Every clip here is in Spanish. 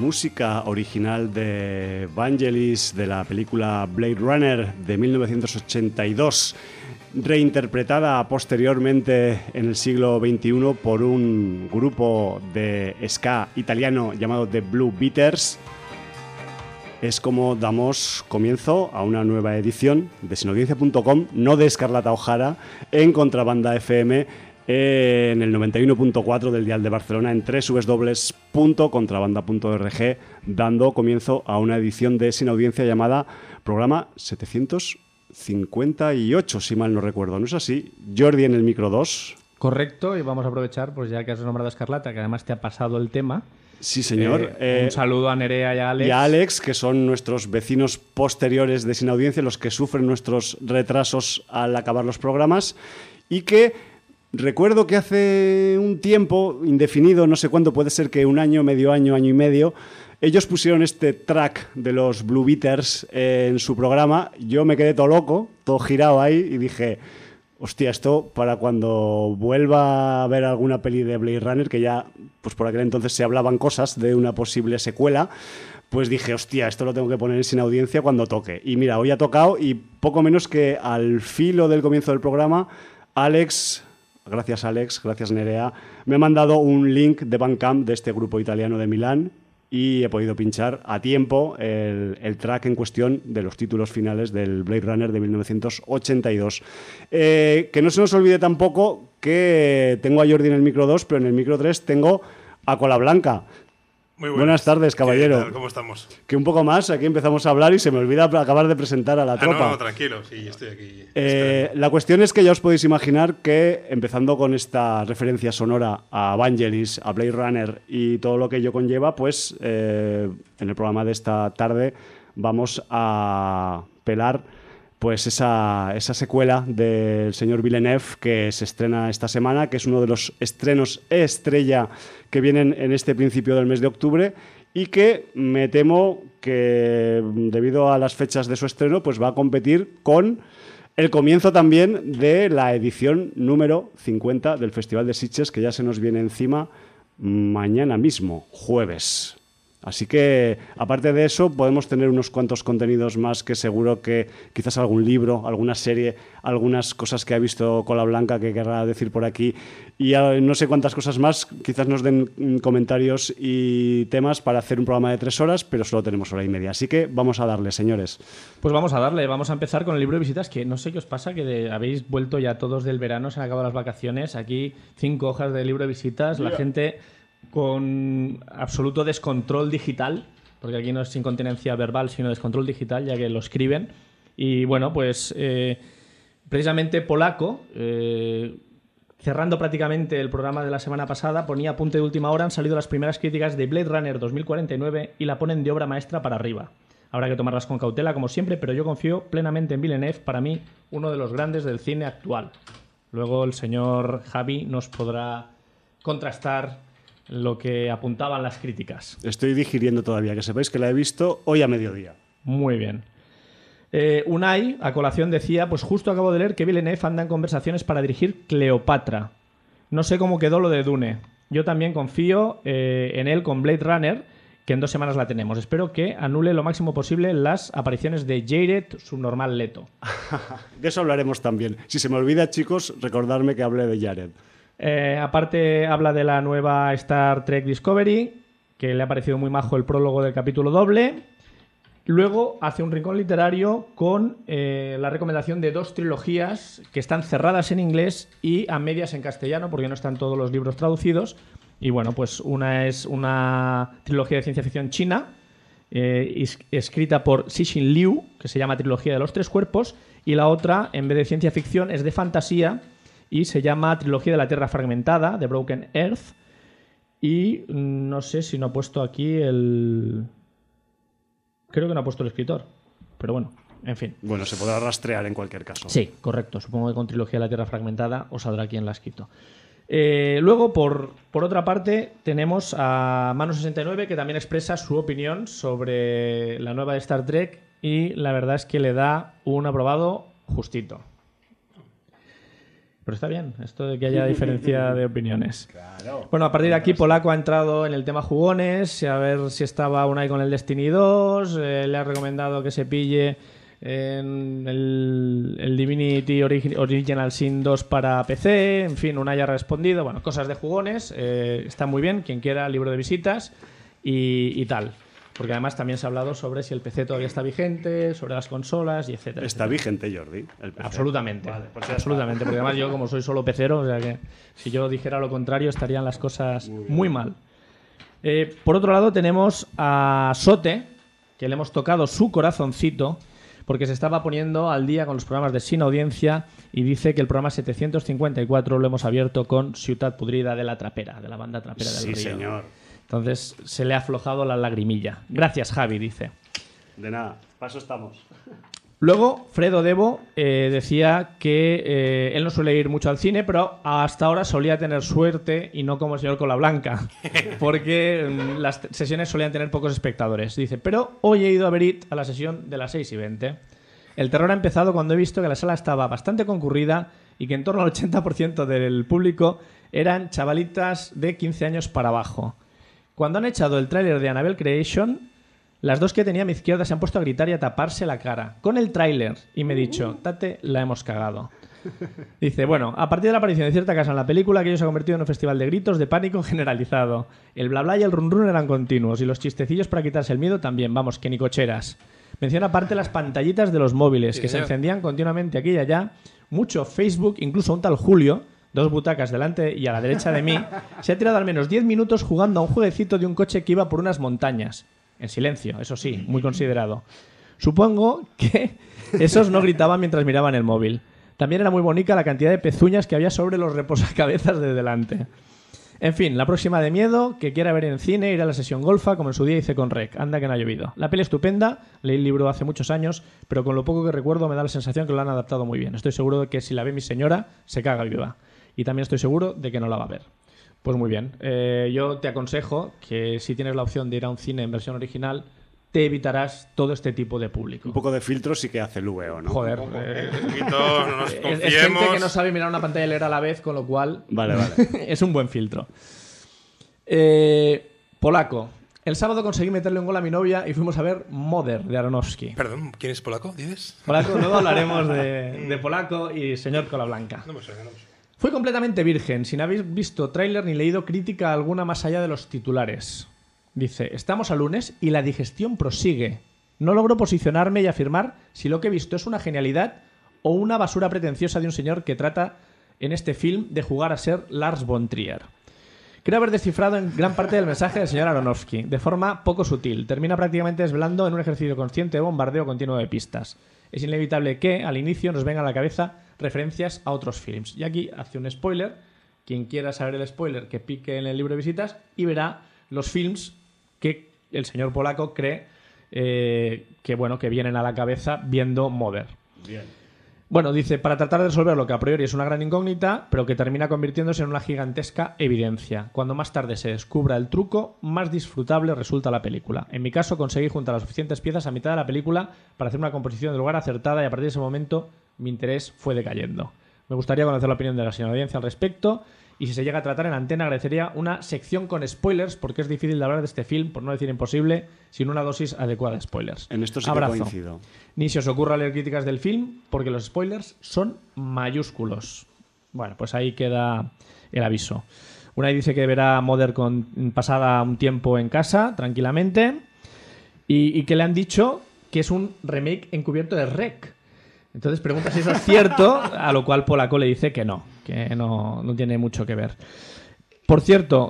música original de Vangelis de la película Blade Runner de 1982, reinterpretada posteriormente en el siglo XXI por un grupo de ska italiano llamado The Blue Beaters. Es como damos comienzo a una nueva edición de sinaudiencia.com, no de Escarlata O'Hara, en Contrabanda FM, en el 91.4 del dial de Barcelona, en www.contrabanda.org, dando comienzo a una edición de Sin Audiencia llamada programa 758, si mal no recuerdo. ¿No es así? Jordi en el micro 2. Correcto, y vamos a aprovechar, pues ya que has nombrado a Escarlata, que además te ha pasado el tema. Sí, señor. Un saludo a Nerea y a Alex. Y a Alex, que son nuestros vecinos posteriores de Sin Audiencia, los que sufren nuestros retrasos al acabar los programas, y que recuerdo que hace un tiempo indefinido, no sé cuánto, puede ser que un año, medio año, año y medio, ellos pusieron este track de los Blue Beaters en su programa. Yo me quedé todo loco, todo girado ahí, y dije, hostia, esto para cuando vuelva a ver alguna peli de Blade Runner, que ya pues por aquel entonces se hablaban cosas de una posible secuela, pues dije, hostia, esto lo tengo que poner en Sin Audiencia cuando toque. Y mira, hoy ha tocado, y poco menos que al filo del comienzo del programa, Alex, gracias Nerea, me ha mandado un link de Bandcamp de este grupo italiano de Milán, y he podido pinchar a tiempo el track en cuestión de los títulos finales del Blade Runner de 1982. Que no se nos olvide tampoco que tengo a Jordi en el micro 2, pero en el micro 3 tengo a Cola Blanca. Muy buenas tardes, caballero. ¿Qué tal? ¿Cómo estamos? Que un poco más, aquí empezamos a hablar y se me olvida acabar de presentar a la tropa. No, tranquilo, sí, estoy aquí. La cuestión es que ya os podéis imaginar que, empezando con esta referencia sonora a Vangelis, a Blade Runner y todo lo que ello conlleva, pues en el programa de esta tarde vamos a pelar pues esa secuela del señor Villeneuve que se estrena esta semana, que es uno de los estrenos estrella que vienen en este principio del mes de octubre, y que me temo que, debido a las fechas de su estreno, pues va a competir con el comienzo también de la edición número 50 del Festival de Sitges, que ya se nos viene encima mañana mismo, jueves. Así que, aparte de eso, podemos tener unos cuantos contenidos más, que seguro que quizás algún libro, alguna serie, algunas cosas que ha visto Cola Blanca que querrá decir por aquí, y no sé cuántas cosas más. Quizás nos den comentarios y temas para hacer un programa de 3 horas, pero solo tenemos hora y media. Así que vamos a darle, señores. Pues vamos a darle. Vamos a empezar con el libro de visitas, que no sé qué os pasa, que habéis vuelto ya todos del verano, se han acabado las vacaciones. Aquí 5 hojas de libro de visitas, la gente con absoluto descontrol digital, porque aquí no es incontinencia verbal, sino descontrol digital, ya que lo escriben. Y bueno, pues precisamente Polaco, cerrando prácticamente el programa de la semana pasada, ponía apunte de última hora: han salido las primeras críticas de Blade Runner 2049 y la ponen de obra maestra para arriba. Habrá que tomarlas con cautela, como siempre, pero yo confío plenamente en Villeneuve, para mí uno de los grandes del cine actual. Luego el señor Javi nos podrá contrastar lo que apuntaban las críticas. Estoy digiriendo todavía, que sepáis que la he visto hoy a mediodía. Muy bien. Unai, a colación, decía: pues justo acabo de leer que Villeneuve anda en conversaciones para dirigir Cleopatra. No sé cómo quedó lo de Dune. Yo también confío en él con Blade Runner, que en 2 semanas la tenemos. Espero que anule lo máximo posible las apariciones de Jared Subnormal Leto. De eso hablaremos también. Si se me olvida, chicos, recordarme que hablé de Jared. Aparte, habla de la nueva Star Trek Discovery, que le ha parecido muy majo el prólogo del capítulo doble. Luego hace un rincón literario con la recomendación de 2 trilogías que están cerradas en inglés y a medias en castellano, porque no están todos los libros traducidos. Y bueno, pues una es una trilogía de ciencia ficción china, escrita por Cixin Liu, que se llama Trilogía de los 3 cuerpos, y la otra, en vez de ciencia ficción, es de fantasía y se llama Trilogía de la Tierra Fragmentada, The Broken Earth. Y no sé si no ha puesto aquí el... Creo que no ha puesto el escritor, pero bueno, en fin. Bueno, se podrá rastrear en cualquier caso. Sí, correcto. Supongo que con Trilogía de la Tierra Fragmentada os saldrá quién la ha escrito. Luego, por otra parte, tenemos a Manu69, que también expresa su opinión sobre la nueva de Star Trek, y la verdad es que le da un aprobado justito. Pero está bien, esto de que haya diferencia de opiniones. Claro. Bueno, a partir de aquí Polaco ha entrado en el tema jugones, a ver si estaba Unai con el Destiny 2, le ha recomendado que se pille en el Divinity Original Sin 2 para PC, en fin, Unai ha respondido, bueno, cosas de jugones, está muy bien, quien quiera, libro de visitas y tal. Porque además también se ha hablado sobre si el PC todavía está vigente, sobre las consolas y etcétera. Está vigente, Jordi, el PC. Absolutamente. Vale, pues Absolutamente. Porque además yo, como soy solo pecero, o sea que si yo dijera lo contrario, estarían las cosas muy mal. Por otro lado, tenemos a Sote, que le hemos tocado su corazoncito, porque se estaba poniendo al día con los programas de Sin Audiencia y dice que el programa 754 lo hemos abierto con Ciutat Podrida de la Trapera, de la banda Trapera del Río. Sí, señor. Entonces se le ha aflojado la lagrimilla. Gracias, Javi, dice. De nada, paso estamos. Luego, Fredo Devo decía que él no suele ir mucho al cine, pero hasta ahora solía tener suerte y no como el señor Colablanca, porque las sesiones solían tener pocos espectadores. Dice, pero hoy he ido a ver It a la sesión de las 6:20. El terror ha empezado cuando he visto que la sala estaba bastante concurrida y que en torno al 80% del público eran chavalitas de 15 años para abajo. Cuando han echado el tráiler de Annabelle Creation, las dos que tenía a mi izquierda se han puesto a gritar y a taparse la cara con el tráiler y me he dicho, Tate, la hemos cagado. Dice, bueno, a partir de la aparición de cierta casa en la película, aquello se ha convertido en un festival de gritos de pánico generalizado. El bla bla y el run run eran continuos y los chistecillos para quitarse el miedo también, vamos, que ni cocheras. Menciona aparte las pantallitas de los móviles que se encendían continuamente aquí y allá, mucho Facebook, incluso un tal Julio, 2 butacas delante y a la derecha de mí, se ha tirado al menos 10 minutos jugando a un jueguecito de un coche que iba por unas montañas. En silencio, eso sí, muy considerado. Supongo que esos no gritaban mientras miraban el móvil. También era muy bonita la cantidad de pezuñas que había sobre los reposacabezas de delante. En fin, la próxima de miedo, que quiera ver en cine, ir a la sesión golfa, como en su día hice con Rec. Anda que no ha llovido. La peli estupenda, leí el libro hace muchos años, pero con lo poco que recuerdo me da la sensación que lo han adaptado muy bien. Estoy seguro de que si la ve mi señora, se caga viva. Y también estoy seguro de que no la va a ver. Pues muy bien. Yo te aconsejo que si tienes la opción de ir a un cine en versión original, te evitarás todo este tipo de público. Un poco de filtro sí que hace el VO, ¿no? Joder. Un poquito, no nos confiemos. Es gente que no sabe mirar una pantalla y leer a la vez, con lo cual Vale. es un buen filtro. Polaco. El sábado conseguí meterle un gol a mi novia y fuimos a ver Mother, de Aronofsky. Perdón, ¿quién es polaco? ¿Dices? Polaco, luego hablaremos de Polaco y señor Colablanca. No me suena. Fui completamente virgen, sin haber visto tráiler ni leído crítica alguna más allá de los titulares. Dice, estamos a lunes y la digestión prosigue. No logro posicionarme y afirmar si lo que he visto es una genialidad o una basura pretenciosa de un señor que trata en este film de jugar a ser Lars von Trier. Creo haber descifrado en gran parte del mensaje del señor Aronofsky, de forma poco sutil. Termina prácticamente desvelando en un ejercicio consciente de bombardeo continuo de pistas. Es inevitable que, al inicio, nos vengan a la cabeza referencias a otros films. Y aquí hace un spoiler. Quien quiera saber el spoiler, que pique en el libro de visitas y verá los films que el señor Polaco cree que vienen a la cabeza viendo Mother. Bien. Bueno, dice, para tratar de resolver lo que a priori es una gran incógnita, pero que termina convirtiéndose en una gigantesca evidencia. Cuando más tarde se descubra el truco, más disfrutable resulta la película. En mi caso, conseguí juntar las suficientes piezas a mitad de la película para hacer una composición del lugar acertada y a partir de ese momento mi interés fue decayendo. Me gustaría conocer la opinión de la señora audiencia al respecto y si se llega a tratar en antena agradecería una sección con spoilers porque es difícil de hablar de este film, por no decir imposible, sin una dosis adecuada de spoilers. En esto sí Abrazo. que coincido. Ni se os ocurra leer críticas del film porque los spoilers son mayúsculos. Bueno, pues ahí queda el aviso. Una dice que verá Mother pasada un tiempo en casa, tranquilamente, y que le han dicho que es un remake encubierto de Rec. Entonces pregunta si eso es cierto, a lo cual Polaco le dice que no tiene mucho que ver. Por cierto,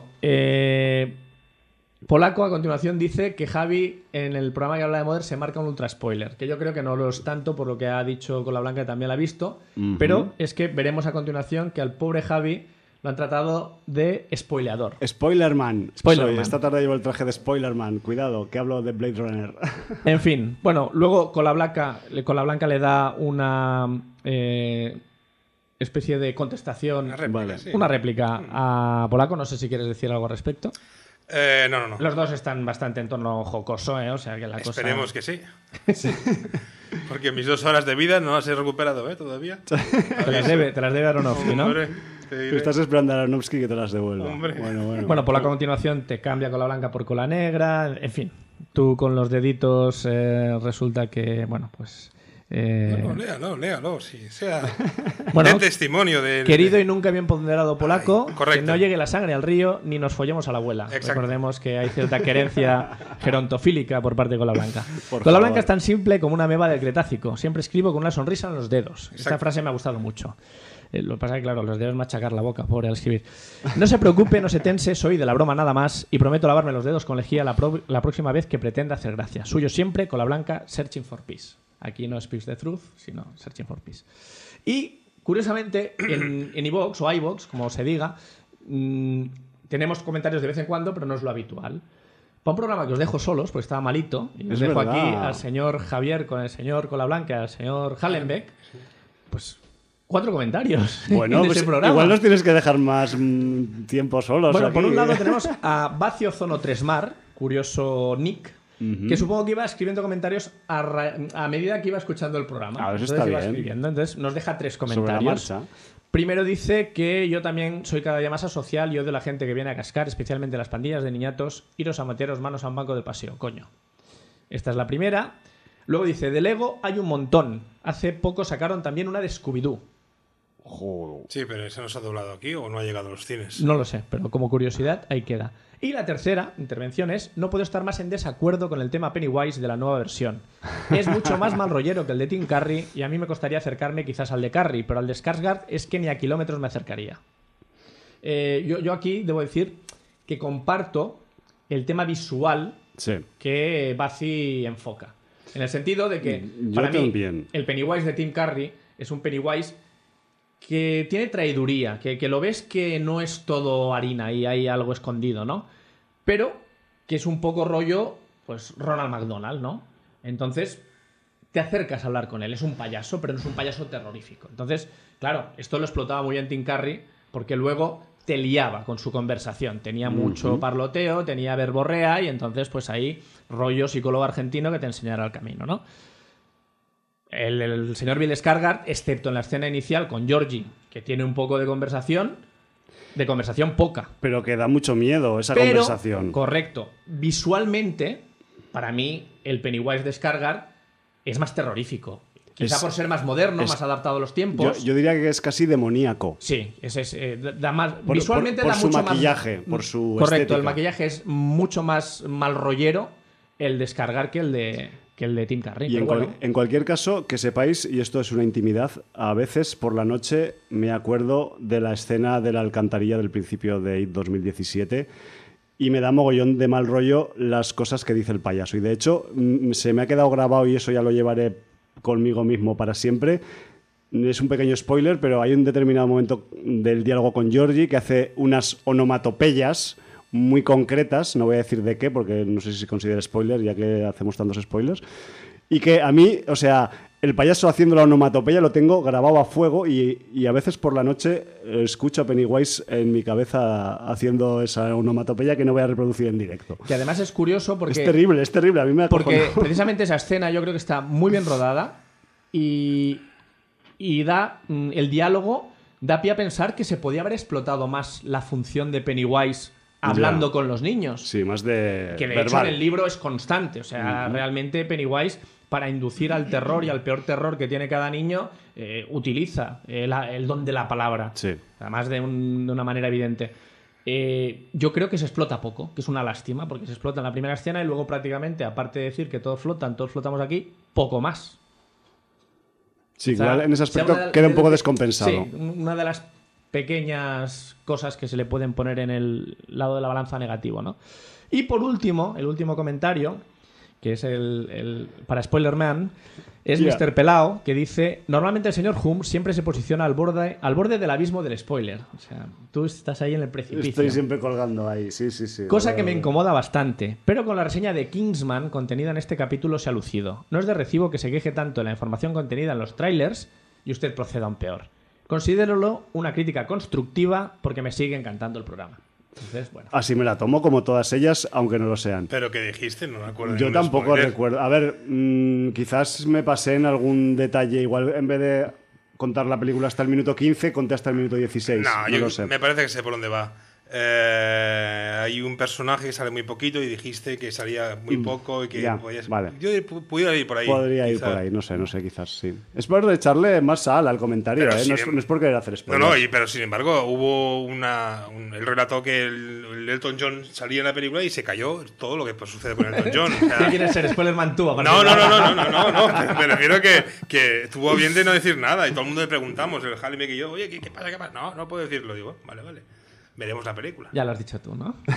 Polaco a continuación dice que Javi en el programa que habla de Mother se marca un ultra spoiler, que yo creo que no lo es tanto por lo que ha dicho Colablanca, que también lo ha visto, pero es que veremos a continuación que al pobre Javi lo han tratado de spoileador. Spoilerman. Spoilerman. Esta tarde llevo el traje de Spoilerman. Cuidado, que hablo de Blade Runner. En fin, bueno, luego Colablanca le da una especie de contestación, Una réplica, Vale. sí. una réplica a Polaco. No sé si quieres decir algo al respecto. No. Los dos están bastante en tono jocoso, o sea que la cosa... Esperemos que sí. Porque mis 2 horas de vida no las he recuperado, todavía. Te las debe Aronofsky, ¿no? Hombre, te diré. Tú estás esperando a Aronofsky que te las devuelva. Hombre. Bueno, por la continuación te cambia cola blanca por cola negra, en fin. Tú con los deditos resulta que, bueno, pues... No, léalo, sí, sea Bueno, de testimonio de... Querido y nunca bien ponderado polaco, correcto. que no llegue la sangre al río ni nos follemos a la abuela. Exacto. Recordemos que hay cierta querencia gerontofílica por parte de Cola Blanca. Por Cola favor. Blanca es tan simple como una ameba del Cretácico. Siempre escribo con una sonrisa en los dedos. Esta Exacto. frase me ha gustado mucho. Lo que pasa es que, claro, los dedos machacar la boca, pobre, al escribir. No se preocupe, no se tense, soy de la broma nada más y prometo lavarme los dedos con lejía la próxima vez que pretenda hacer gracia. Suyo siempre, Cola Blanca, Searching for Peace. Aquí no Speaks the Truth, sino Searching for Peace. Y, curiosamente, en iVoox o iVoox, como se diga, tenemos comentarios de vez en cuando, pero no es lo habitual. Para un programa que os dejo solos, porque estaba malito, y os Es dejo verdad. aquí al señor Javier con el señor Cola Blanca, al señor Hallenbeck, pues 4 comentarios Bueno, en pues ese programa. igual nos tienes que dejar más tiempo solos. Bueno, aquí, por un lado ¿eh? tenemos a Vacio Zono Tresmar, curioso nick, que supongo que iba escribiendo comentarios a medida que iba escuchando el programa. Ah, eso Entonces está iba bien. escribiendo. Entonces nos deja 3 Sobre la comentarios. marcha. Primero dice que yo también soy cada día más asocial y odio a la gente que viene a cascar, especialmente las pandillas de niñatos, iros a meteros manos a un banco del paseo, coño. Esta es la primera. Luego dice, de Lego hay un montón. Hace poco sacaron también una de Scooby-Doo. Joder. Sí, pero ¿ese no se ha doblado aquí o no ha llegado a los cines? No lo sé, pero como curiosidad ahí queda. Y la tercera intervención es, no puedo estar más en desacuerdo con el tema Pennywise de la nueva versión. Es mucho más mal rollero que el de Tim Curry y a mí me costaría acercarme quizás al de Curry, pero al de Skarsgård es que ni a kilómetros me acercaría. Yo aquí debo decir que comparto el tema visual Sí. que Bazzi enfoca. En el sentido de que, Yo para mí, también. el Pennywise de Tim Curry es un Pennywise que tiene traiduría, que lo ves que no es todo harina y hay algo escondido, ¿no? Pero que es un poco rollo, pues, Ronald McDonald, ¿no? Entonces, te acercas a hablar con él. Es un payaso, pero no es un payaso terrorífico. Entonces, claro, esto lo explotaba muy bien Tim Curry porque luego te liaba con su conversación. Tenía mucho parloteo, tenía verborrea y entonces, pues ahí, rollo psicólogo argentino que te enseñara el camino, ¿no? El señor Bill Skarsgård, excepto en la escena inicial con Georgie, que tiene un poco de conversación poca. Pero que da mucho miedo esa Pero, conversación. correcto, visualmente, para mí, el Pennywise de Skarsgård es más terrorífico. Quizá Es- por ser más moderno, es- más adaptado a los tiempos. Yo diría que es casi demoníaco. Sí, da más, Por- visualmente por da su mucho maquillaje, más, por su correcto, estética. el maquillaje es mucho más mal rollero el de Skarsgård que el de Tim Curry. Y pero bueno. en cualquier caso, que sepáis, y esto es una intimidad, a veces por la noche me acuerdo de la escena de la alcantarilla del principio de IT 2017 y me da mogollón de mal rollo las cosas que dice el payaso. Y de hecho, se me ha quedado grabado y eso ya lo llevaré conmigo mismo para siempre. Es un pequeño spoiler, pero hay un determinado momento del diálogo con Georgie que hace unas onomatopeyas muy concretas, no voy a decir de qué, porque no sé si se considera spoiler, ya que hacemos tantos spoilers, y que a mí, o sea, el payaso haciendo la onomatopeya lo tengo grabado a fuego y a veces por la noche escucho a Pennywise en mi cabeza haciendo esa onomatopeya que no voy a reproducir en directo. Que además es curioso porque... Es terrible, a mí me ha Porque precisamente esa escena yo creo que está muy bien rodada y da el diálogo da pie a pensar que se podía haber explotado más la función de Pennywise hablando con los niños. Sí, más de Que de hecho verbal. en el libro es constante. O sea, realmente Pennywise, para inducir al terror y al peor terror que tiene cada niño, utiliza el don de la palabra. Sí. Además de una manera evidente. Yo creo que se explota poco, que es una lástima, porque se explota en la primera escena y luego prácticamente, aparte de decir que todos flotan, todos flotamos aquí, poco más. Sí, O sea, igual en ese se aspecto habla queda un poco descompensado. Sí, una de las pequeñas cosas que se le pueden poner en el lado de la balanza negativo, ¿no? Y por último, el último comentario, que es el para Spoilerman, es Yeah. Mr. Pelao, que dice: normalmente el señor Hum siempre se posiciona al borde del abismo del spoiler. O sea, tú estás ahí en el precipicio. Estoy siempre colgando ahí, sí. Cosa que me incomoda bastante, pero con la reseña de Kingsman contenida en este capítulo se ha lucido. No es de recibo que se queje tanto de la información contenida en los trailers y usted proceda aún peor. Considéralo una crítica constructiva porque me sigue encantando el programa. Entonces, bueno. Así me la tomo como todas ellas, aunque no lo sean. Pero que dijiste, no me acuerdo. Yo ningún tampoco spoiler. recuerdo. A ver, quizás me pasé en algún detalle. Igual en vez de contar la película hasta el minuto 15, conté hasta el minuto 16. No, No yo lo sé. me parece que sé por dónde va. Hay un personaje que sale muy poquito y dijiste que salía muy poco y que ya, podías... vale. Yo pudiera ir por ahí. Podría ir quizá. por ahí, no sé, quizás sí. Es por echarle más sal al comentario, Pero ¿eh? sin No es por querer hacer No, spoilers. pero sin embargo hubo el relato que el Elton John salía en la película y se cayó todo lo que sucede con Elton John. O sea, ¿Qué quieres ser? Spoilerman tú, a partir no, de ahora. no. Me refiero que tuvo bien de no decir nada y todo el mundo le preguntamos, el Halle y yo, oye, ¿qué pasa? ¿Qué pasa? No puedo decirlo. Digo, vale. Veremos la película. Ya lo has dicho tú, ¿no?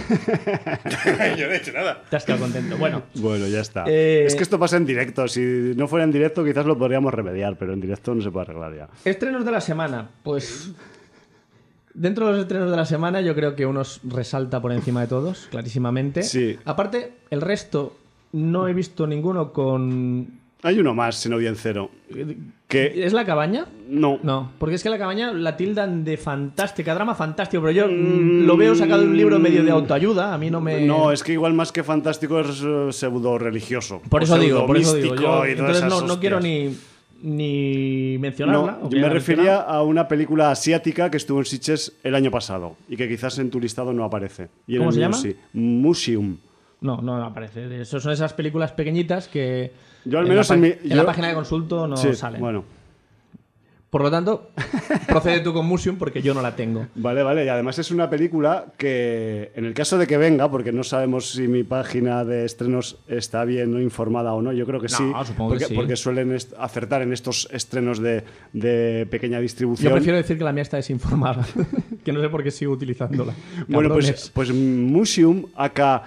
Yo no he hecho nada. Te has quedado contento. Bueno, Bueno, ya está. Eh, Es que esto pasa en directo. Si no fuera en directo, quizás lo podríamos remediar, pero en directo no se puede arreglar ya. estrenos de la semana. Pues dentro de los estrenos de la semana yo creo que unos resalta por encima de todos, clarísimamente. Sí. Aparte, el resto no he visto ninguno con... Hay uno más, sin audiencero. Que ¿Es La Cabaña? no. No, porque es que La Cabaña la tildan de fantástica, drama fantástico, pero yo lo veo sacado de un libro medio de autoayuda, a mí no me... No, es que igual más que fantástico es pseudo religioso. Por eso digo yo. Y todas Entonces esas no quiero hostias. ni mencionarla. No, o yo que me la refería mencionado. a una película asiática que estuvo en Sitges el año pasado y que quizás en tu listado no aparece. Y en ¿Cómo el se mío llama? sí. Museum. No aparece. Eso son esas películas pequeñitas que Yo al menos en en la yo- página de consulto no Sí, salen. bueno. Por lo tanto, procede tú con Museum porque yo no la tengo. Vale. Y además es una película que, en el caso de que venga, porque no sabemos si mi página de estrenos está bien informada o no, yo creo que sí. supongo que sí. Porque suelen acertar en estos estrenos de pequeña distribución. Yo prefiero decir que la mía está desinformada. Que no sé por qué sigo utilizándola. Bueno, Cabrones. pues Museum, aka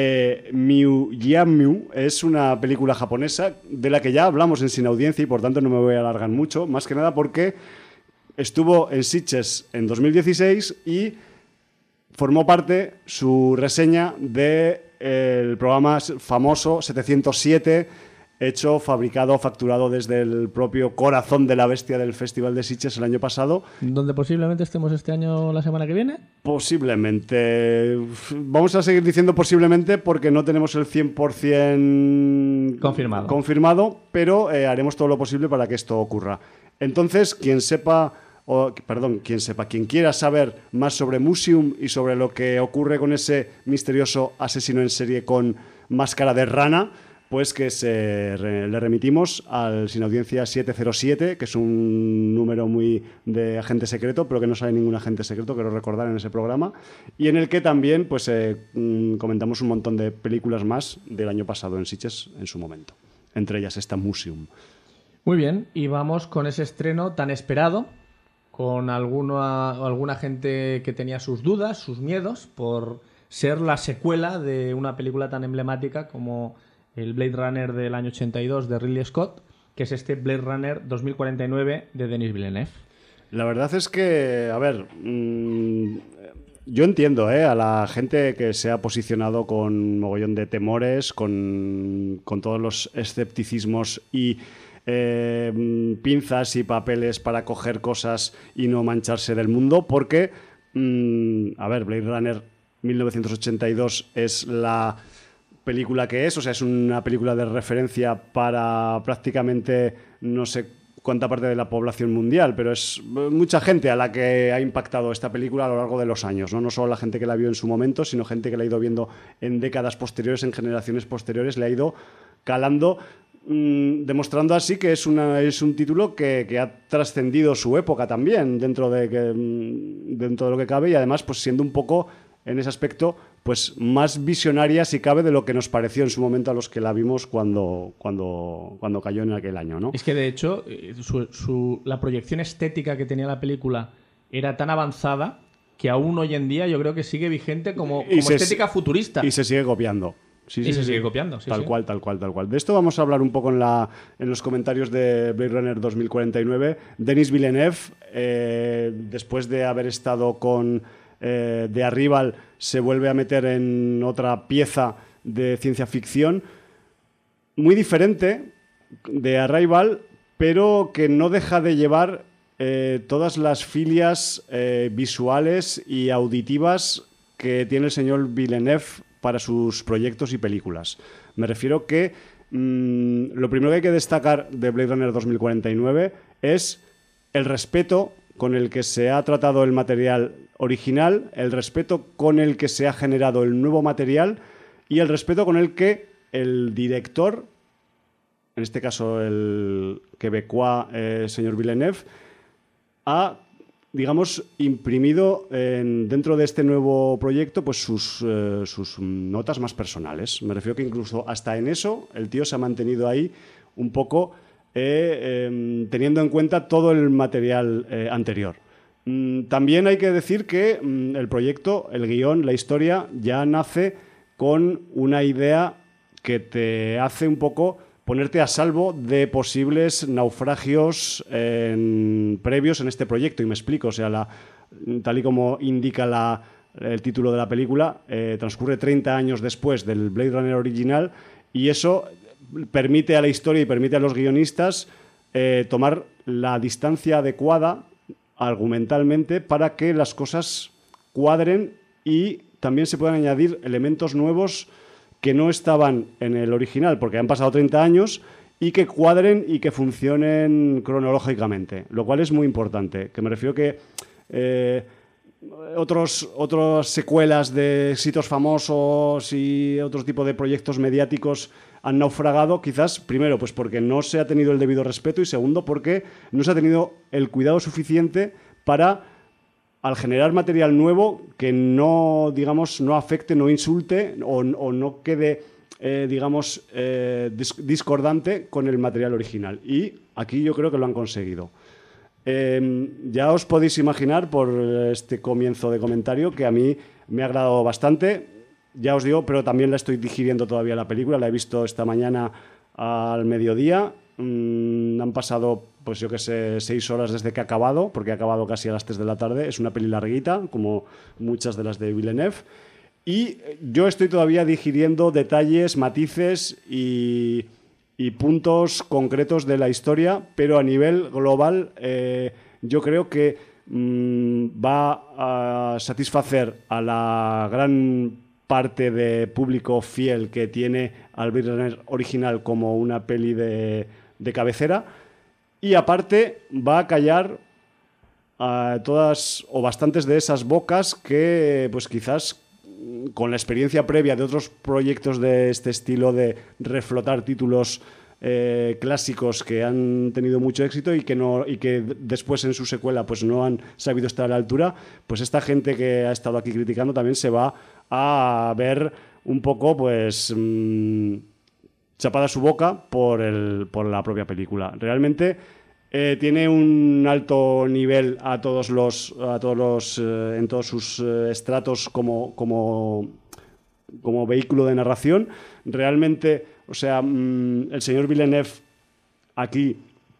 Miu es una película japonesa de la que ya hablamos en Sin Audiencia y por tanto no me voy a alargar mucho, más que nada porque estuvo en Sitges en 2016 y formó parte su reseña del programa famoso 707, hecho, fabricado, facturado desde el propio corazón de la bestia del Festival de Sitges el año pasado. ¿Donde posiblemente estemos este año la semana que viene? Posiblemente. Vamos a seguir diciendo posiblemente porque no tenemos el 100% confirmado, pero haremos todo lo posible para que esto ocurra. Entonces, quien quiera saber más sobre Museum y sobre lo que ocurre con ese misterioso asesino en serie con máscara de rana, pues que le remitimos al Sin Audiencia 707, que es un número muy de agente secreto, pero que no sale ningún agente secreto, quiero recordar, en ese programa, y en el que también pues comentamos un montón de películas más del año pasado en Sitges en su momento. Entre ellas esta Museum. Muy bien, y vamos con ese estreno tan esperado, con alguna gente que tenía sus dudas, sus miedos, por ser la secuela de una película tan emblemática como el Blade Runner del año 82 de Ridley Scott, que es este Blade Runner 2049 de Denis Villeneuve. La verdad es que, a ver, yo entiendo a la gente que se ha posicionado con mogollón de temores, con todos los escepticismos y pinzas y papeles para coger cosas y no mancharse del mundo, porque, a ver, Blade Runner 1982 es la película que es, o sea, es una película de referencia para prácticamente no sé cuánta parte de la población mundial, pero es mucha gente a la que ha impactado esta película a lo largo de los años, ¿no? No solo la gente que la vio en su momento, sino gente que la ha ido viendo en décadas posteriores, en generaciones posteriores, le ha ido calando, demostrando así que es un título que ha trascendido su época también dentro de lo que cabe, y además pues siendo un poco en ese aspecto pues más visionaria si cabe de lo que nos pareció en su momento a los que la vimos cuando cayó en aquel año, ¿no? Es que de hecho la proyección estética que tenía la película era tan avanzada que aún hoy en día yo creo que sigue vigente como estética futurista. Y se sigue copiando. Sí, sigue copiando. Sí, tal cual. De esto vamos a hablar un poco en los comentarios de Blade Runner 2049. Denis Villeneuve, después de haber estado con The Arrival, se vuelve a meter en otra pieza de ciencia ficción muy diferente de Arrival, pero que no deja de llevar todas las filias visuales y auditivas que tiene el señor Villeneuve para sus proyectos y películas. Me refiero que lo primero que hay que destacar de Blade Runner 2049 es el respeto con el que se ha tratado el material original, el respeto con el que se ha generado el nuevo material y el respeto con el que el director, en este caso el quebecois señor Villeneuve, ha, digamos, imprimido dentro de este nuevo proyecto pues sus notas más personales. Me refiero que incluso hasta en eso el tío se ha mantenido ahí un poco teniendo en cuenta todo el material anterior. También hay que decir que el proyecto, el guión, la historia ya nace con una idea que te hace un poco ponerte a salvo de posibles naufragios previos en este proyecto. Y me explico, o sea, tal y como indica el título de la película, transcurre 30 años después del Blade Runner original y eso permite a la historia y permite a los guionistas tomar la distancia adecuada argumentalmente para que las cosas cuadren y también se puedan añadir elementos nuevos que no estaban en el original porque han pasado 30 años y que cuadren y que funcionen cronológicamente, lo cual es muy importante, que me refiero que otras secuelas de éxitos famosos y otro tipo de proyectos mediáticos han naufragado, quizás, primero, pues porque no se ha tenido el debido respeto y segundo, porque no se ha tenido el cuidado suficiente para, al generar material nuevo, que no, digamos, no afecte, no insulte o no quede, digamos, discordante con el material original. Y aquí yo creo que lo han conseguido. Ya os podéis imaginar por este comienzo de comentario que a mí me ha agradado bastante, ya os digo, pero también la estoy digiriendo todavía la película, la he visto esta mañana al mediodía, han pasado, pues yo qué sé, 6 horas desde que ha acabado, porque ha acabado casi a las 3 de la tarde, es una peli larguita, como muchas de las de Villeneuve, y yo estoy todavía digiriendo detalles, matices y puntos concretos de la historia, pero a nivel global yo creo que va a satisfacer a la gran parte de público fiel que tiene al Blade Runner original como una peli de cabecera y aparte va a callar a todas o bastantes de esas bocas que pues quizás con la experiencia previa de otros proyectos de este estilo de reflotar títulos clásicos que han tenido mucho éxito y que después en su secuela pues no han sabido estar a la altura, pues esta gente que ha estado aquí criticando también se va a ver un poco pues chapada su boca por la propia película. Realmente tiene un alto nivel en todos sus estratos como vehículo de narración. Realmente, o sea, el señor Villeneuve aquí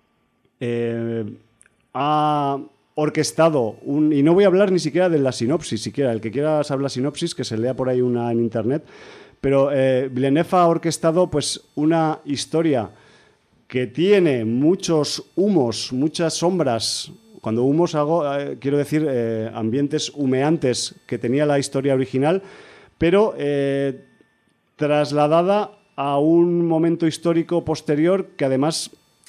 ha orquestado y no voy a hablar ni siquiera de la sinopsis, siquiera el que quiera saber la sinopsis que se lea por ahí una en internet, pero Villeneuve ha orquestado pues una historia que tiene muchos humos, muchas sombras. Cuando humos quiero decir ambientes humeantes que tenía la historia original, pero trasladada a un momento histórico posterior que además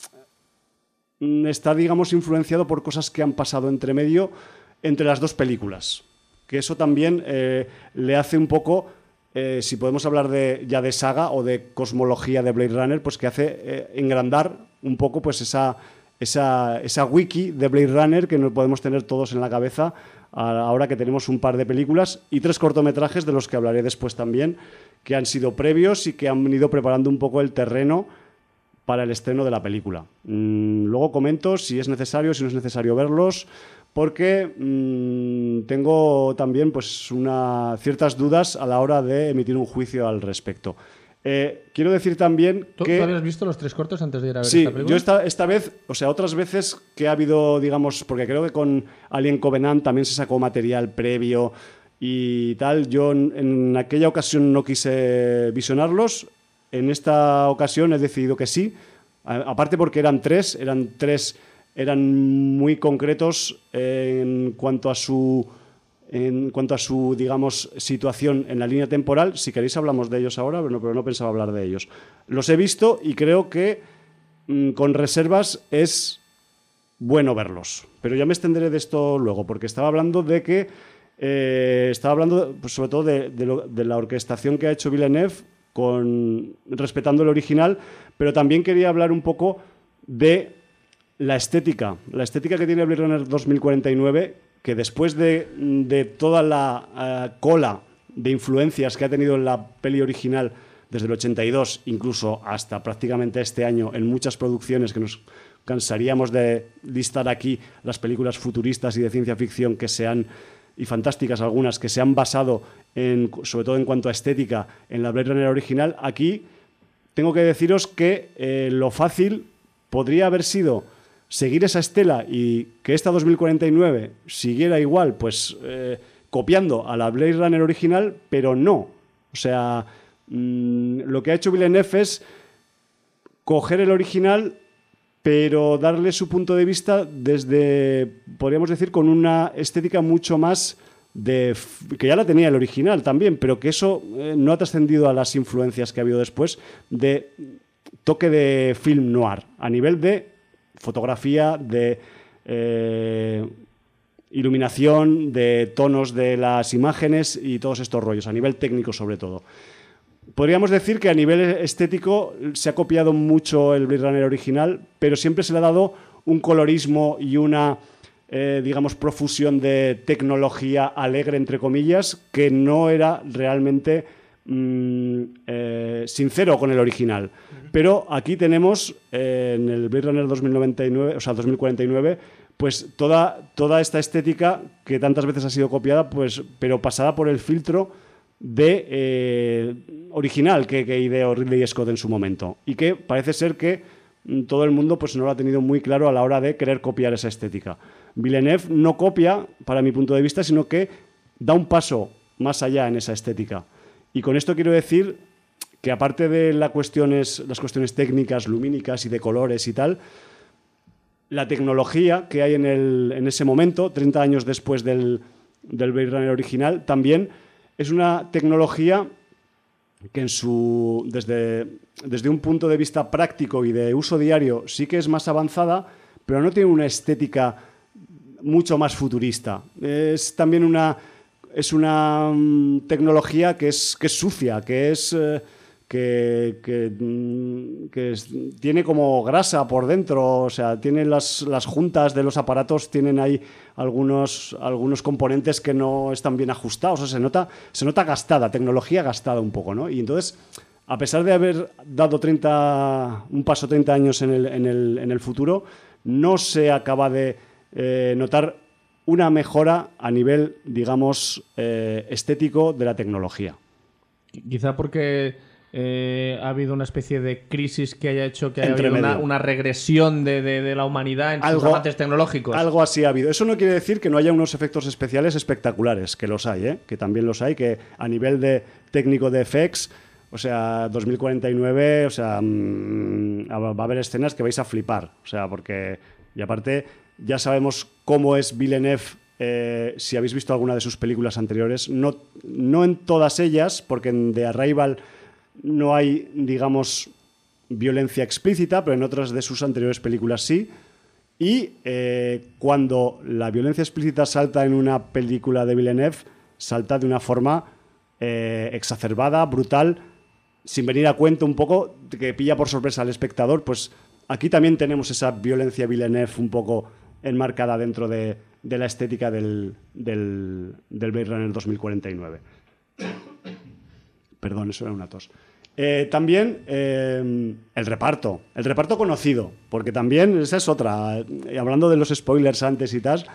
está, digamos, influenciado por cosas que han pasado entre medio entre las dos películas. Que eso también le hace un poco, si podemos hablar ya de saga o de cosmología de Blade Runner, pues que hace engrandar un poco pues esa wiki de Blade Runner que no podemos tener todos en la cabeza ahora que tenemos un par de películas y 3 cortometrajes de los que hablaré después también, que han sido previos y que han ido preparando un poco el terreno para el estreno de la película. Luego comento si es necesario, si no es necesario verlos, porque tengo también pues ciertas dudas a la hora de emitir un juicio al respecto. Quiero decir también que... ¿Tú habías visto los 3 cortos antes de ir a ver sí, esta película? Sí, yo esta vez, o sea, otras veces que ha habido, digamos, porque creo que con Alien Covenant también se sacó material previo y tal, yo en aquella ocasión no quise visionarlos, en esta ocasión he decidido que sí, aparte porque eran tres, eran muy concretos en cuanto a su en cuanto a su, digamos, situación en la línea temporal. Si queréis hablamos de ellos ahora, pero no pensaba hablar de ellos. Los he visto y creo que con reservas es bueno verlos. Pero ya me extenderé de esto luego, porque estaba hablando de que estaba hablando pues, sobre todo de la orquestación que ha hecho Villeneuve respetando el original, pero también quería hablar un poco de la estética que tiene Blade Runner 2049, que después de toda la cola de influencias que ha tenido en la peli original desde el 82, incluso hasta prácticamente este año, en muchas producciones que nos cansaríamos de listar aquí, las películas futuristas y de ciencia ficción y fantásticas algunas, que se han basado, sobre todo en cuanto a estética, en la Blade Runner original. Aquí tengo que deciros que lo fácil podría haber sido seguir esa estela y que esta 2049 siguiera igual, pues copiando a la Blade Runner original, pero no. O sea, lo que ha hecho Villeneuve es coger el original, pero darle su punto de vista desde, podríamos decir, con una estética mucho más que ya la tenía el original también, pero que eso no ha trascendido a las influencias que ha habido después, de toque de film noir, a nivel de fotografía, de iluminación, de tonos de las imágenes y todos estos rollos, a nivel técnico sobre todo. Podríamos decir que a nivel estético se ha copiado mucho el Blade Runner original, pero siempre se le ha dado un colorismo y una, digamos, profusión de tecnología alegre, entre comillas, que no era realmente sincero con el original. Pero aquí tenemos, en el Blade Runner 2099, o sea, 2049, pues toda esta estética que tantas veces ha sido copiada, pues, pero pasada por el filtro original que ideó Ridley Scott en su momento, y que parece ser que todo el mundo pues no lo ha tenido muy claro a la hora de querer copiar esa estética. Villeneuve no copia, para mi punto de vista, sino que da un paso más allá en esa estética. Y con esto quiero decir que, aparte de las cuestiones técnicas, lumínicas y de colores y tal, la tecnología que hay en ese momento, 30 años después del Blade Runner original, también es una tecnología que desde un punto de vista práctico y de uso diario sí que es más avanzada, pero no tiene una estética mucho más futurista. Es también una tecnología que es sucia, que tiene como grasa por dentro, o sea, tiene las juntas de los aparatos, tienen ahí algunos componentes que no están bien ajustados, o sea, se nota gastada, tecnología gastada un poco, ¿no? Y entonces, a pesar de haber dado un paso 30 años en el futuro, no se acaba de notar una mejora a nivel, digamos, estético de la tecnología. Quizá porque ha habido una especie de crisis que haya hecho que haya habido una regresión de la humanidad en sus avances tecnológicos. Algo así ha habido. Eso no quiere decir que no haya unos efectos especiales espectaculares, que los hay, que también los hay, que a nivel de técnico de effects, o sea, 2049, o sea, va a haber escenas que vais a flipar, o sea, porque, y aparte, ya sabemos cómo es Villeneuve. Si habéis visto alguna de sus películas anteriores, no en todas ellas, porque en The Arrival no hay, digamos, violencia explícita, pero en otras de sus anteriores películas sí. Y cuando la violencia explícita salta en una película de Villeneuve, salta de una forma exacerbada, brutal, sin venir a cuento, un poco que pilla por sorpresa al espectador. Pues aquí también tenemos esa violencia Villeneuve un poco enmarcada dentro de la estética del Blade Runner 2049. Perdón, eso era una tos. También el reparto conocido, porque también esa es otra. Hablando de los spoilers antes y tal,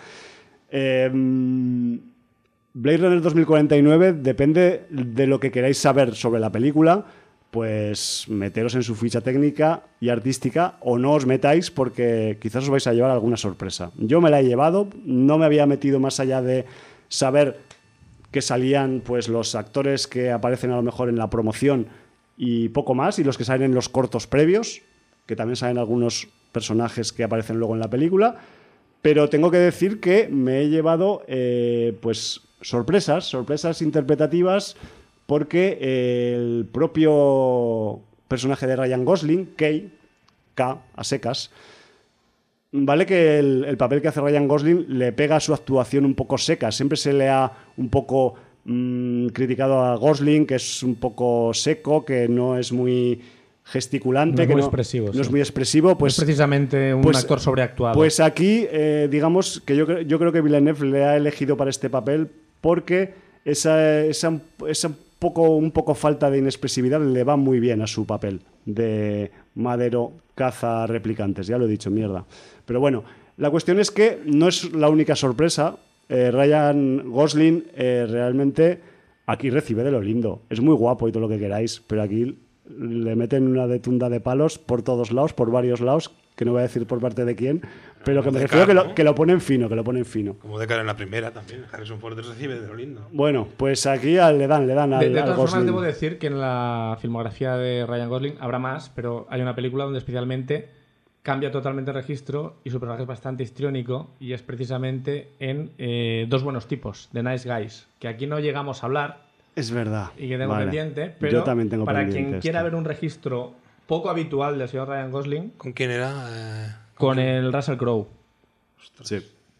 Blade Runner 2049, depende de lo que queráis saber sobre la película, pues meteros en su ficha técnica y artística, o no os metáis porque quizás os vais a llevar alguna sorpresa. Yo me la he llevado, no me había metido más allá de saber que salían pues los actores que aparecen a lo mejor en la promoción y poco más, y los que salen en los cortos previos, que también salen algunos personajes que aparecen luego en la película, pero tengo que decir que me he llevado pues sorpresas interpretativas, porque el propio personaje de Ryan Gosling, K a secas, vale que el papel que hace Ryan Gosling le pega a su actuación un poco seca. Siempre se le ha un poco criticado a Gosling, que es un poco seco, que no es muy gesticulante, no es que muy expresivo, no sí. es muy expresivo. Pues, es precisamente un actor sobreactuado. Pues aquí, digamos que yo creo que Villeneuve le ha elegido para este papel porque esa un poco falta de inexpresividad le va muy bien a su papel de Madero caza replicantes. Ya lo he dicho, mierda. Pero bueno, la cuestión es que no es la única sorpresa. Ryan Gosling realmente aquí recibe de lo lindo. Es muy guapo y todo lo que queráis, pero aquí le meten una de tunda de palos por todos lados, por varios lados, que no voy a decir por parte de quién, pero que me refiero que lo ponen fino, Como de cara en la primera también. Harrison Ford recibe de lo lindo. Bueno, pues aquí le dan al de todas Gosling. formas, debo decir que en la filmografía de Ryan Gosling habrá más, pero hay una película donde especialmente cambia totalmente el registro y su personaje es bastante histriónico, y es precisamente en Dos buenos tipos, de Nice Guys, que aquí no llegamos a hablar. Es verdad. Y que tengo pendiente, pero yo también tengo para pendiente quien quiera ver un registro poco habitual del señor Ryan Gosling. ¿Con quién era? Con el Russell Crowe. Sí.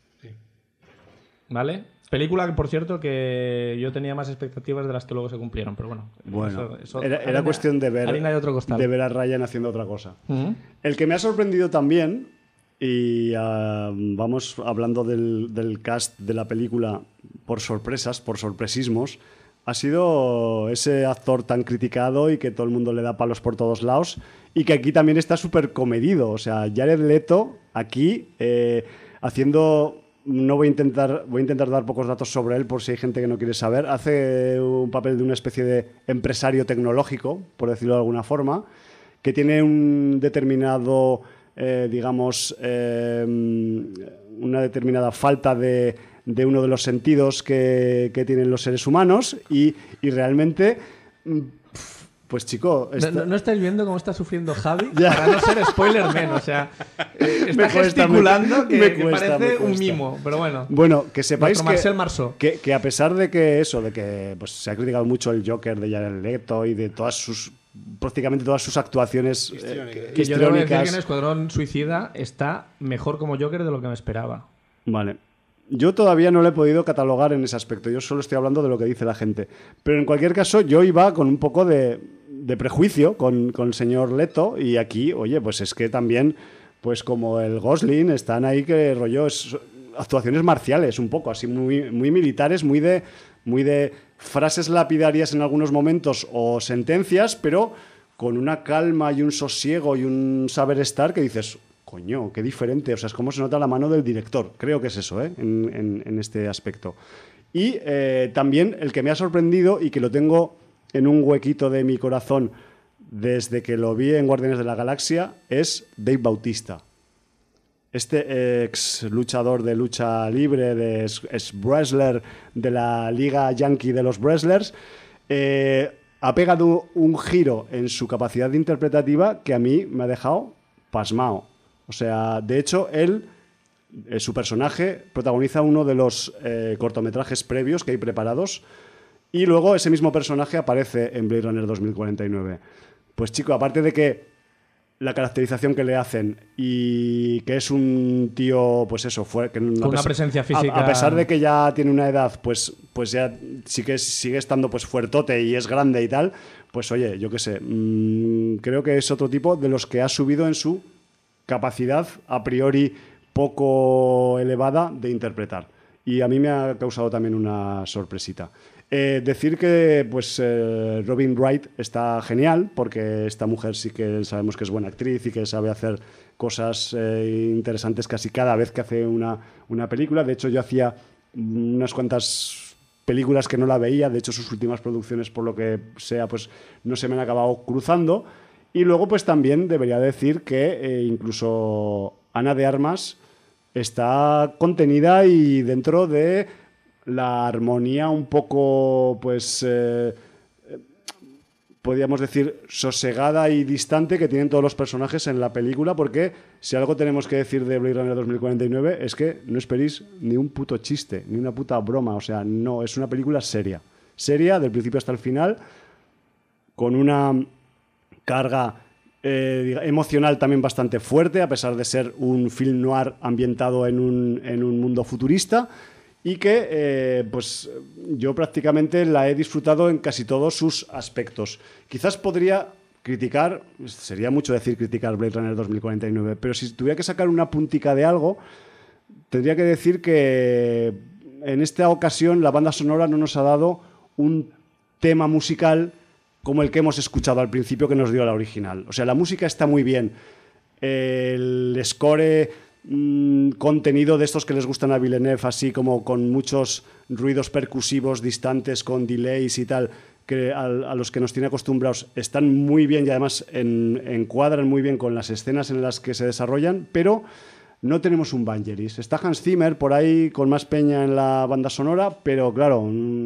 ¿Vale? Película que, por cierto, que yo tenía más expectativas de las que luego se cumplieron, pero bueno. Eso era cuestión de ver, harina de otro costal. De ver a Ryan haciendo otra cosa. Uh-huh. El que me ha sorprendido también, y vamos hablando del cast de la película por sorpresas, por sorpresismos, ha sido ese actor tan criticado y que todo el mundo le da palos por todos lados, y que aquí también está súper comedido. O sea, Jared Leto aquí haciendo... voy a intentar dar pocos datos sobre él por si hay gente que no quiere saber. Hace un papel de una especie de empresario tecnológico, por decirlo de alguna forma, que tiene un determinado, una determinada falta de uno de los sentidos que tienen los seres humanos, y realmente... Pues chico... ¿No estáis viendo cómo está sufriendo Javi? Para no ser spoiler o sea, está gesticulando que parece un mimo, pero bueno. Bueno, que sepáis que a pesar de que pues, se ha criticado mucho el Joker de Jared Leto y de prácticamente todas sus actuaciones que yo debo decir que en Escuadrón Suicida está mejor como Joker de lo que me esperaba. Vale. Yo todavía no lo he podido catalogar en ese aspecto. Yo solo estoy hablando de lo que dice la gente. Pero en cualquier caso, yo iba con un poco de prejuicio con el señor Leto, y aquí, oye, pues es que también, pues como el Gosling, están ahí que rollo, actuaciones marciales un poco, así muy, muy militares, muy de frases lapidarias en algunos momentos o sentencias, pero con una calma y un sosiego y un saber estar que dices... Coño, qué diferente. O sea, es como se nota la mano del director. Creo que es eso, en este aspecto. Y también el que me ha sorprendido y que lo tengo en un huequito de mi corazón desde que lo vi en Guardianes de la Galaxia es Dave Bautista. Este ex luchador de lucha libre, es wrestler de la Liga Yankee de los Wrestlers, ha pegado un giro en su capacidad interpretativa que a mí me ha dejado pasmado. O sea, de hecho, su personaje protagoniza uno de los cortometrajes previos que hay preparados, y luego ese mismo personaje aparece en Blade Runner 2049. Pues chico, aparte de que la caracterización que le hacen y que es un tío, pues eso, con una presencia física... A pesar de que ya tiene una edad, pues ya sí que sigue estando pues fuertote y es grande y tal, pues oye, yo qué sé, creo que es otro tipo de los que ha subido en su capacidad a priori poco elevada de interpretar, y a mí me ha causado también una sorpresita. Decir que pues Robin Wright está genial, porque esta mujer sí que sabemos que es buena actriz y que sabe hacer cosas interesantes casi cada vez que hace una película. De hecho, yo hacía unas cuantas películas que no la veía. De hecho, sus últimas producciones, por lo que sea, pues no se me han acabado cruzando. Y luego, pues también debería decir que incluso Ana de Armas está contenida y dentro de la armonía un poco, pues, podríamos decir, sosegada y distante que tienen todos los personajes en la película, porque si algo tenemos que decir de Blade Runner 2049 es que no esperéis ni un puto chiste, ni una puta broma, o sea, no, es una película seria, del principio hasta el final, con una carga emocional también bastante fuerte, a pesar de ser un film noir ambientado en un mundo futurista, y que pues yo prácticamente la he disfrutado en casi todos sus aspectos. Quizás podría criticar, sería mucho decir criticar Blade Runner 2049, pero si tuviera que sacar una puntica de algo, tendría que decir que en esta ocasión la banda sonora no nos ha dado un tema musical como el que hemos escuchado al principio que nos dio la original. O sea, la música está muy bien, el score contenido de estos que les gustan a Villeneuve, así como con muchos ruidos percusivos distantes, con delays y tal, que a los que nos tiene acostumbrados, están muy bien y además encuadran muy bien con las escenas en las que se desarrollan, pero no tenemos un Vangelis. Está Hans Zimmer por ahí con más peña en la banda sonora, pero claro...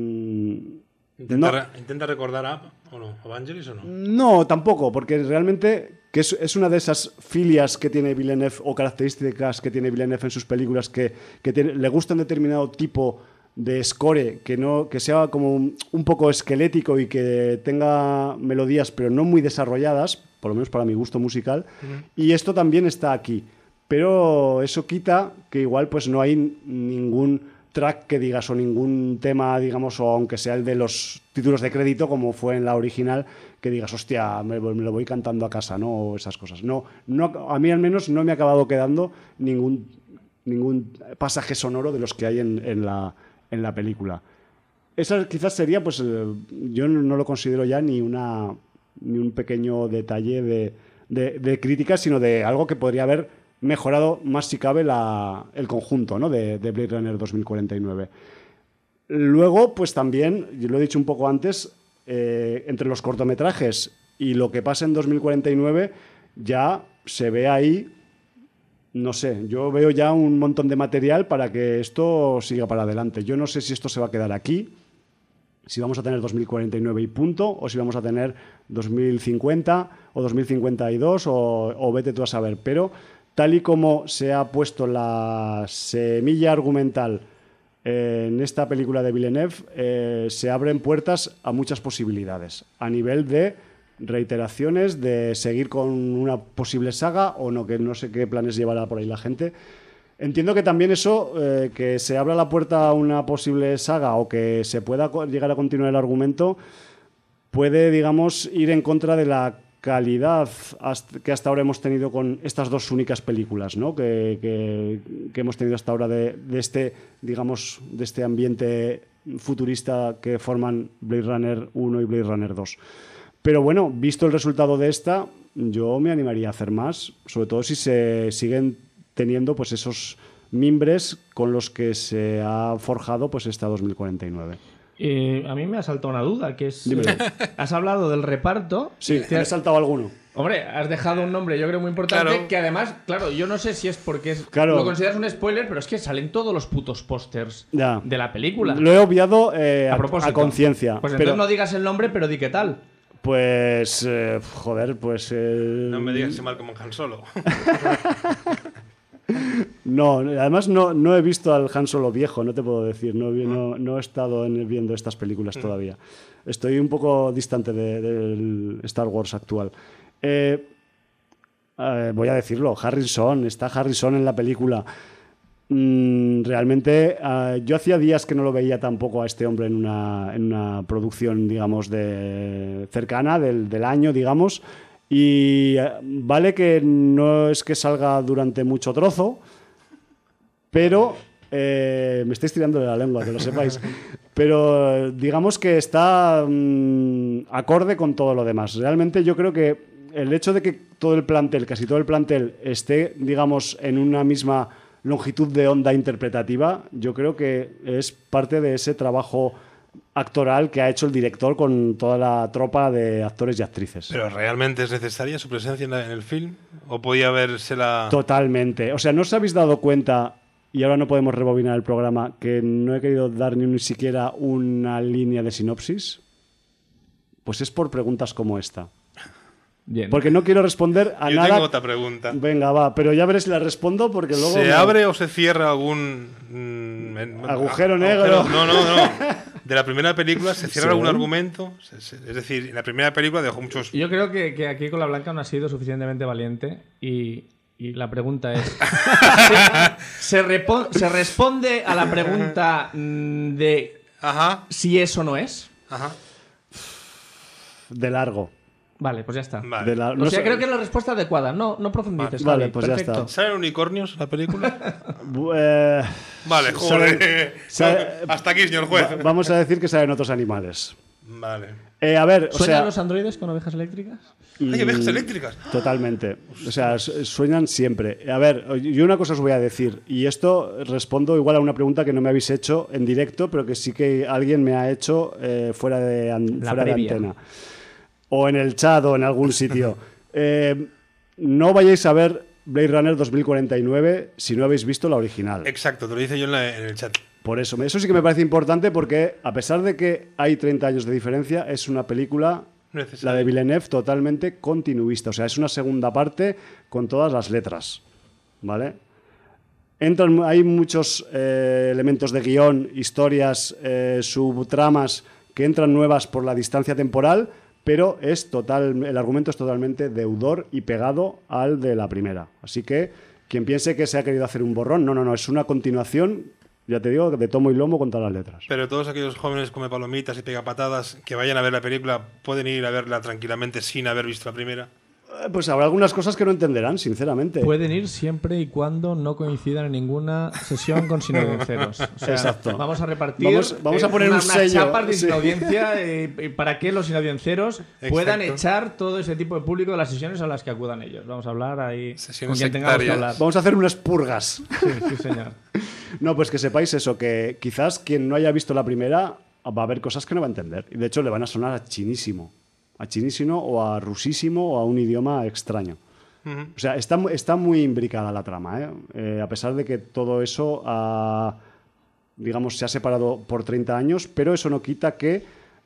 ¿Intenta recordar a Vangelis o no? No, tampoco, porque realmente que es una de esas filias que tiene Villeneuve o características que tiene Villeneuve en sus películas que le gusta un determinado tipo de score que sea como un poco esquelético y que tenga melodías pero no muy desarrolladas, por lo menos para mi gusto musical, y esto también está aquí. Pero eso quita que igual pues no hay ningún track que digas o ningún tema, digamos, o aunque sea el de los títulos de crédito como fue en la original, que digas, hostia, me lo voy cantando a casa, ¿no? O esas cosas. No, a mí al menos no me ha acabado quedando ningún pasaje sonoro de los que hay en la película. Esa quizás sería, pues, yo no lo considero ya ni un pequeño detalle de crítica, sino de algo que podría haber mejorado más si cabe el conjunto, ¿no? de Blade Runner 2049. Luego, pues también, yo lo he dicho un poco antes, entre los cortometrajes y lo que pasa en 2049 ya se ve ahí, no sé, yo veo ya un montón de material para que esto siga para adelante. Yo no sé si esto se va a quedar aquí, si vamos a tener 2049 y punto, o si vamos a tener 2050 o 2052 o vete tú a saber, pero tal y como se ha puesto la semilla argumental en esta película de Villeneuve, se abren puertas a muchas posibilidades, a nivel de reiteraciones, de seguir con una posible saga o no, que no sé qué planes llevará por ahí la gente. Entiendo que también eso, que se abra la puerta a una posible saga o que se pueda llegar a continuar el argumento, puede, digamos, ir en contra de la calidad que hasta ahora hemos tenido con estas dos únicas películas, ¿no? que hemos tenido hasta ahora de este, digamos, de este ambiente futurista que forman Blade Runner 1 y Blade Runner 2. Pero bueno, visto el resultado de esta, yo me animaría a hacer más, sobre todo si se siguen teniendo pues esos mimbres con los que se ha forjado pues esta 2049. A mí me ha saltado una duda, que es... Dímelo. Has hablado del reparto. Sí, me ha saltado alguno. Hombre, has dejado un nombre yo creo muy importante, Claro. que además, claro, yo no sé si es porque Claro. lo consideras un spoiler, pero es que salen todos los putos pósters Ya. de la película. Lo he obviado propósito. a conciencia. Pues entonces pero, no digas el nombre, pero di qué tal. pues, joder, pues... No me digas que mal como Han Solo. No, además no he visto al Han Solo viejo, no te puedo decir, no he estado viendo estas películas todavía. Estoy un poco distante del Star Wars actual. Voy a decirlo, está Harrison en la película. Realmente yo hacía días que no lo veía tampoco a este hombre en una producción, digamos, cercana del año, digamos. Y vale que no es que salga durante mucho trozo, pero me estáis tirando de la lengua, que lo sepáis. Pero digamos que está acorde con todo lo demás. Realmente yo creo que el hecho de que casi todo el plantel esté, digamos, en una misma longitud de onda interpretativa, yo creo que es parte de ese trabajo actoral que ha hecho el director con toda la tropa de actores y actrices. ¿Pero realmente es necesaria su presencia en el film? ¿O podía vérsela...? Totalmente. O sea, ¿no os habéis dado cuenta, y ahora no podemos rebobinar el programa, que no he querido dar ni siquiera una línea de sinopsis? Pues es por preguntas como esta. Bien. Porque no quiero responder a Yo nada. tengo otra pregunta. Venga, va, pero ya veré si la respondo porque luego... ¿Se abre o se cierra algún... Agujero negro? No. De la primera película, ¿se cierra Sí. algún argumento? Es decir, en la primera película dejó muchos... Yo creo que aquí con la Blanca no ha sido suficientemente valiente y la pregunta es... ¿se responde a la pregunta de Ajá, si eso no es? ajá. De largo. Vale, pues ya está. Vale. No O sea, sé- creo que es la respuesta adecuada. No profundices. Vale, Javi. pues ya Perfecto. está. ¿Salen unicornios en la película? Vale, Salen- joder. salen- Hasta aquí, señor juez. Vamos a decir que salen otros animales. Vale. A ver, o ¿Sueñan sea... los androides con ovejas eléctricas? Hay ovejas eléctricas. Totalmente. O sea, sueñan siempre. A ver, yo una cosa os voy a decir, y esto respondo igual a una pregunta que no me habéis hecho en directo, pero que sí que alguien me ha hecho fuera de previa. antena. O en el chat o en algún sitio. No vayáis a ver Blade Runner 2049 si no habéis visto la original. Exacto, te lo dice yo en el chat. Por eso sí que me parece importante porque, a pesar de que hay 30 años de diferencia, es una película, Necesario. la de Villeneuve, totalmente continuista. O sea, es una segunda parte con todas las letras. ¿Vale? Hay muchos elementos de guión, historias, subtramas que entran nuevas por la distancia temporal, pero el argumento es totalmente deudor y pegado al de la primera. Así que quien piense que se ha querido hacer un borrón, no, es una continuación, ya te digo, de tomo y lomo con todas las letras. Pero todos aquellos jóvenes come palomitas y pega patadas que vayan a ver la película pueden ir a verla tranquilamente sin haber visto la primera. Pues habrá algunas cosas que no entenderán, sinceramente. Pueden ir siempre y cuando no coincidan en ninguna sesión con sinaudiencios. O sea, Exacto. vamos a repartir Vamos a poner un unas sello. chapas de Sí. sinaudiencia para que los sinaudiencieros puedan Exacto. echar todo ese tipo de público de las sesiones a las que acudan ellos. Vamos a hablar ahí Sesiones con quien tengamos que sectarias. hablar. Vamos a hacer unas purgas. Sí, señor. No, pues que sepáis eso, que quizás quien no haya visto la primera va a haber cosas que no va a entender. Y de hecho le van a sonar a chinísimo o a rusísimo o a un idioma extraño. O sea, está muy imbricada la trama, ¿eh? A pesar de que todo eso digamos, se ha separado por 30 años, pero eso no quita que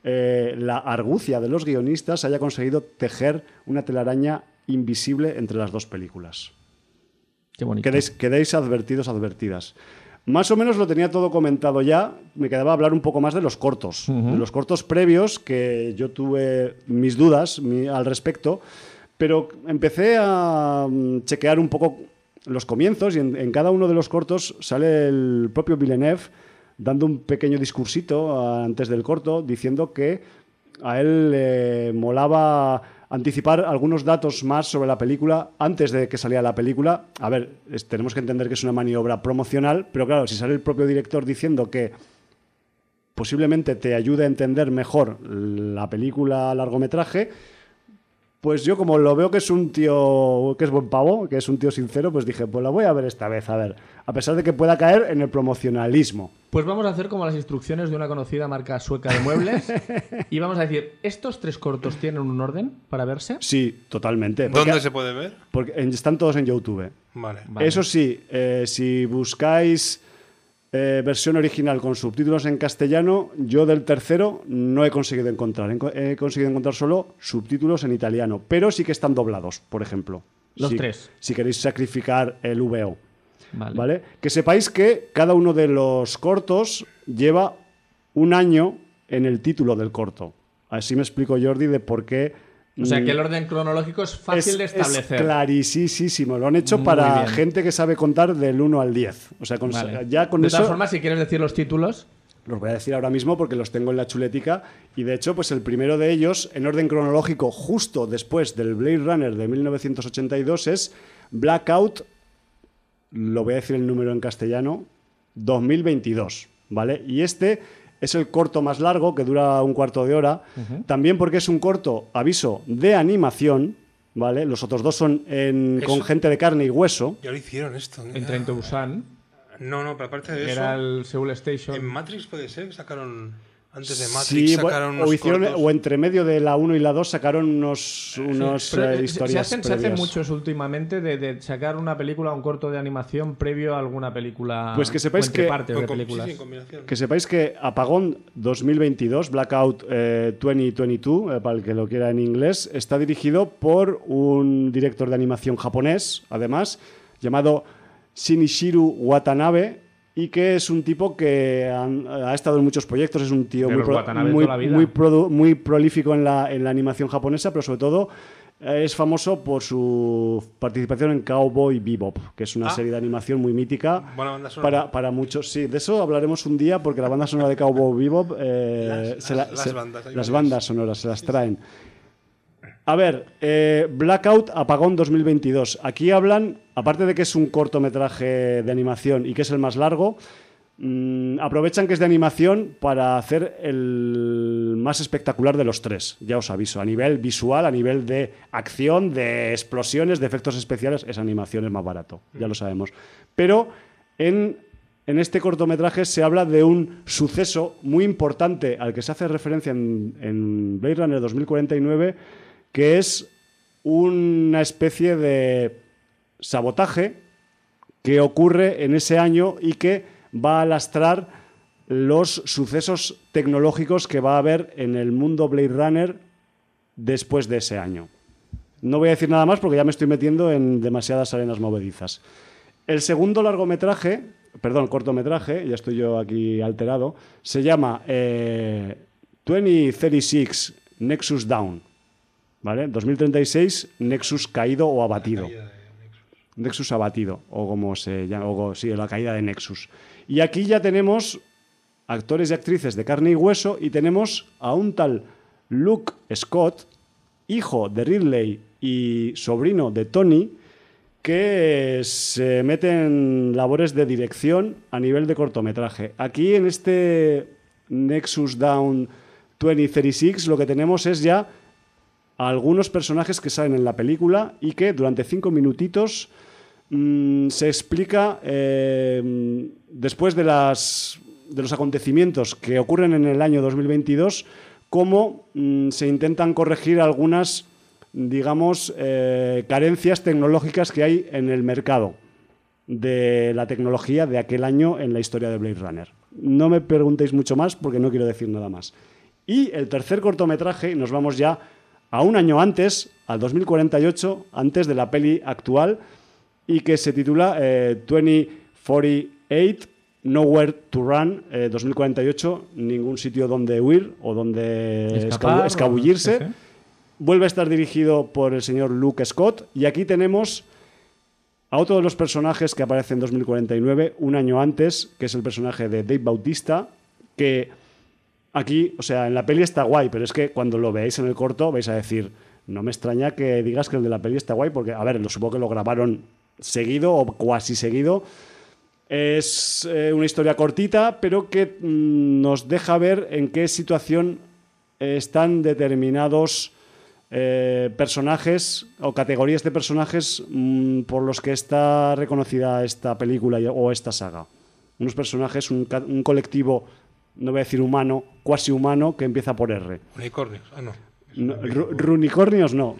la argucia de los guionistas haya conseguido tejer una telaraña invisible entre las dos películas. Qué bonito. Quedéis advertidas. Más o menos lo tenía todo comentado ya. Me quedaba hablar un poco más de los cortos. De los cortos previos, que yo tuve mis dudas al respecto, pero empecé a chequear un poco los comienzos y en cada uno de los cortos sale el propio Villeneuve dando un pequeño discursito antes del corto diciendo que a él le molaba anticipar algunos datos más sobre la película antes de que saliera la película. A ver, tenemos que entender que es una maniobra promocional, pero claro, si sale el propio director diciendo que posiblemente te ayude a entender mejor la película a largometraje, pues yo como lo veo que es un tío que es buen pavo, que es un tío sincero, pues dije, pues la voy a ver esta vez, a ver, a pesar de que pueda caer en el promocionalismo. Pues vamos a hacer como las instrucciones de una conocida marca sueca de muebles y vamos a decir, ¿estos 3 cortos tienen un orden para verse? Sí, totalmente. ¿Dónde se puede ver? Porque están todos en YouTube. Vale. Vale. Eso sí, si buscáis versión original con subtítulos en castellano, yo del tercero no he conseguido encontrar. He conseguido encontrar solo subtítulos en italiano, pero sí que están doblados, por ejemplo. Los Si- 3. Si queréis sacrificar el VO. Vale. ¿Vale? Que sepáis que cada uno de los cortos lleva un año en el título del corto. Así me explico, Jordi, de por qué. O sea, que el orden cronológico es fácil de establecer. Es clarísimo. Lo han hecho Muy para bien. gente que sabe contar del 1 al 10. O sea, Vale. ya con de eso. todas formas, si quieres decir los títulos, Los voy a decir ahora mismo porque los tengo en la chuletica. Y de hecho, pues el primero de ellos, en orden cronológico, justo después del Blade Runner de 1982, es Blackout. Lo voy a decir el número en castellano: 2022. ¿Vale? Y este es el corto más largo, que dura un cuarto de hora. También porque es un corto, aviso, de animación. ¿Vale? Los otros dos son con Eso- gente de carne y hueso. Ya lo hicieron esto. en Train to Busan, No, pero aparte de que eso, era el Seoul Station. en Matrix puede ser que sacaron... Antes de Matrix Sí, sacaron unos o hicieron, cortos. o entre medio de la 1 y la 2 sacaron unos Pero, historias se hacen previas. muchos últimamente de sacar una película o un corto de animación previo a alguna película. Pues que sepáis o entre que- partes de Sí, películas. sí, en combinación. Que sepáis que Apagón 2022, Blackout 2022, para el que lo quiera en inglés, está dirigido por un director de animación japonés, además, llamado Shinichiro Watanabe, y que es un tipo que ha estado en muchos proyectos, es un tío De muy, los Watanabe de toda la vida. muy prolífico en la animación japonesa, pero sobre todo es famoso por su participación en Cowboy Bebop, que es una serie de animación muy mítica Buena banda sonora. para muchos. Sí, de eso hablaremos un día porque la banda sonora de Cowboy Bebop Las bandas, hay las varias. bandas sonoras se las traen. A ver, Blackout, Apagón 2022. Aquí hablan, aparte de que es un cortometraje de animación y que es el más largo, aprovechan que es de animación para hacer el más espectacular de los tres. Ya os aviso, a nivel visual, a nivel de acción, de explosiones, de efectos especiales, esa animación es más barato, ya lo sabemos. Pero en este cortometraje se habla de un suceso muy importante al que se hace referencia en Blade Runner 2049, que es una especie de sabotaje que ocurre en ese año y que va a lastrar los sucesos tecnológicos que va a haber en el mundo Blade Runner después de ese año. No voy a decir nada más porque ya me estoy metiendo en demasiadas arenas movedizas. El segundo cortometraje, ya estoy yo aquí alterado, se llama 2036 Nexus Down. ¿Vale? 2036 Nexus caído o abatido. Nexus abatido, o como se llama, sí, la caída de Nexus. Y aquí ya tenemos actores y actrices de carne y hueso y tenemos a un tal Luke Scott, hijo de Ridley y sobrino de Tony, que se mete en labores de dirección a nivel de cortometraje. Aquí en este Nexus Down 2036 lo que tenemos es ya algunos personajes que salen en la película y que durante 5 minutitos se explica, después de los acontecimientos que ocurren en el año 2022, cómo se intentan corregir algunas, digamos, carencias tecnológicas que hay en el mercado de la tecnología de aquel año en la historia de Blade Runner. No me preguntéis mucho más porque no quiero decir nada más. Y el tercer cortometraje, nos vamos ya a un año antes, al 2048, antes de la peli actual, y que se titula 2048 Nowhere to Run, 2048, ningún sitio donde huir o donde escabullirse. Sí. Vuelve a estar dirigido por el señor Luke Scott y aquí tenemos a otro de los personajes que aparece en 2049, un año antes, que es el personaje de Dave Bautista, que aquí, o sea, en la peli está guay, pero es que cuando lo veáis en el corto vais a decir, no me extraña que digas que el de la peli está guay, porque, a ver, supongo que lo grabaron seguido o cuasi seguido. Es una historia cortita, pero que nos deja ver en qué situación están determinados personajes o categorías de personajes por los que está reconocida esta película o esta saga. Unos personajes, un colectivo, no voy a decir humano, cuasi humano, que empieza por R. Unicornios. Ah, no. Runicornios no.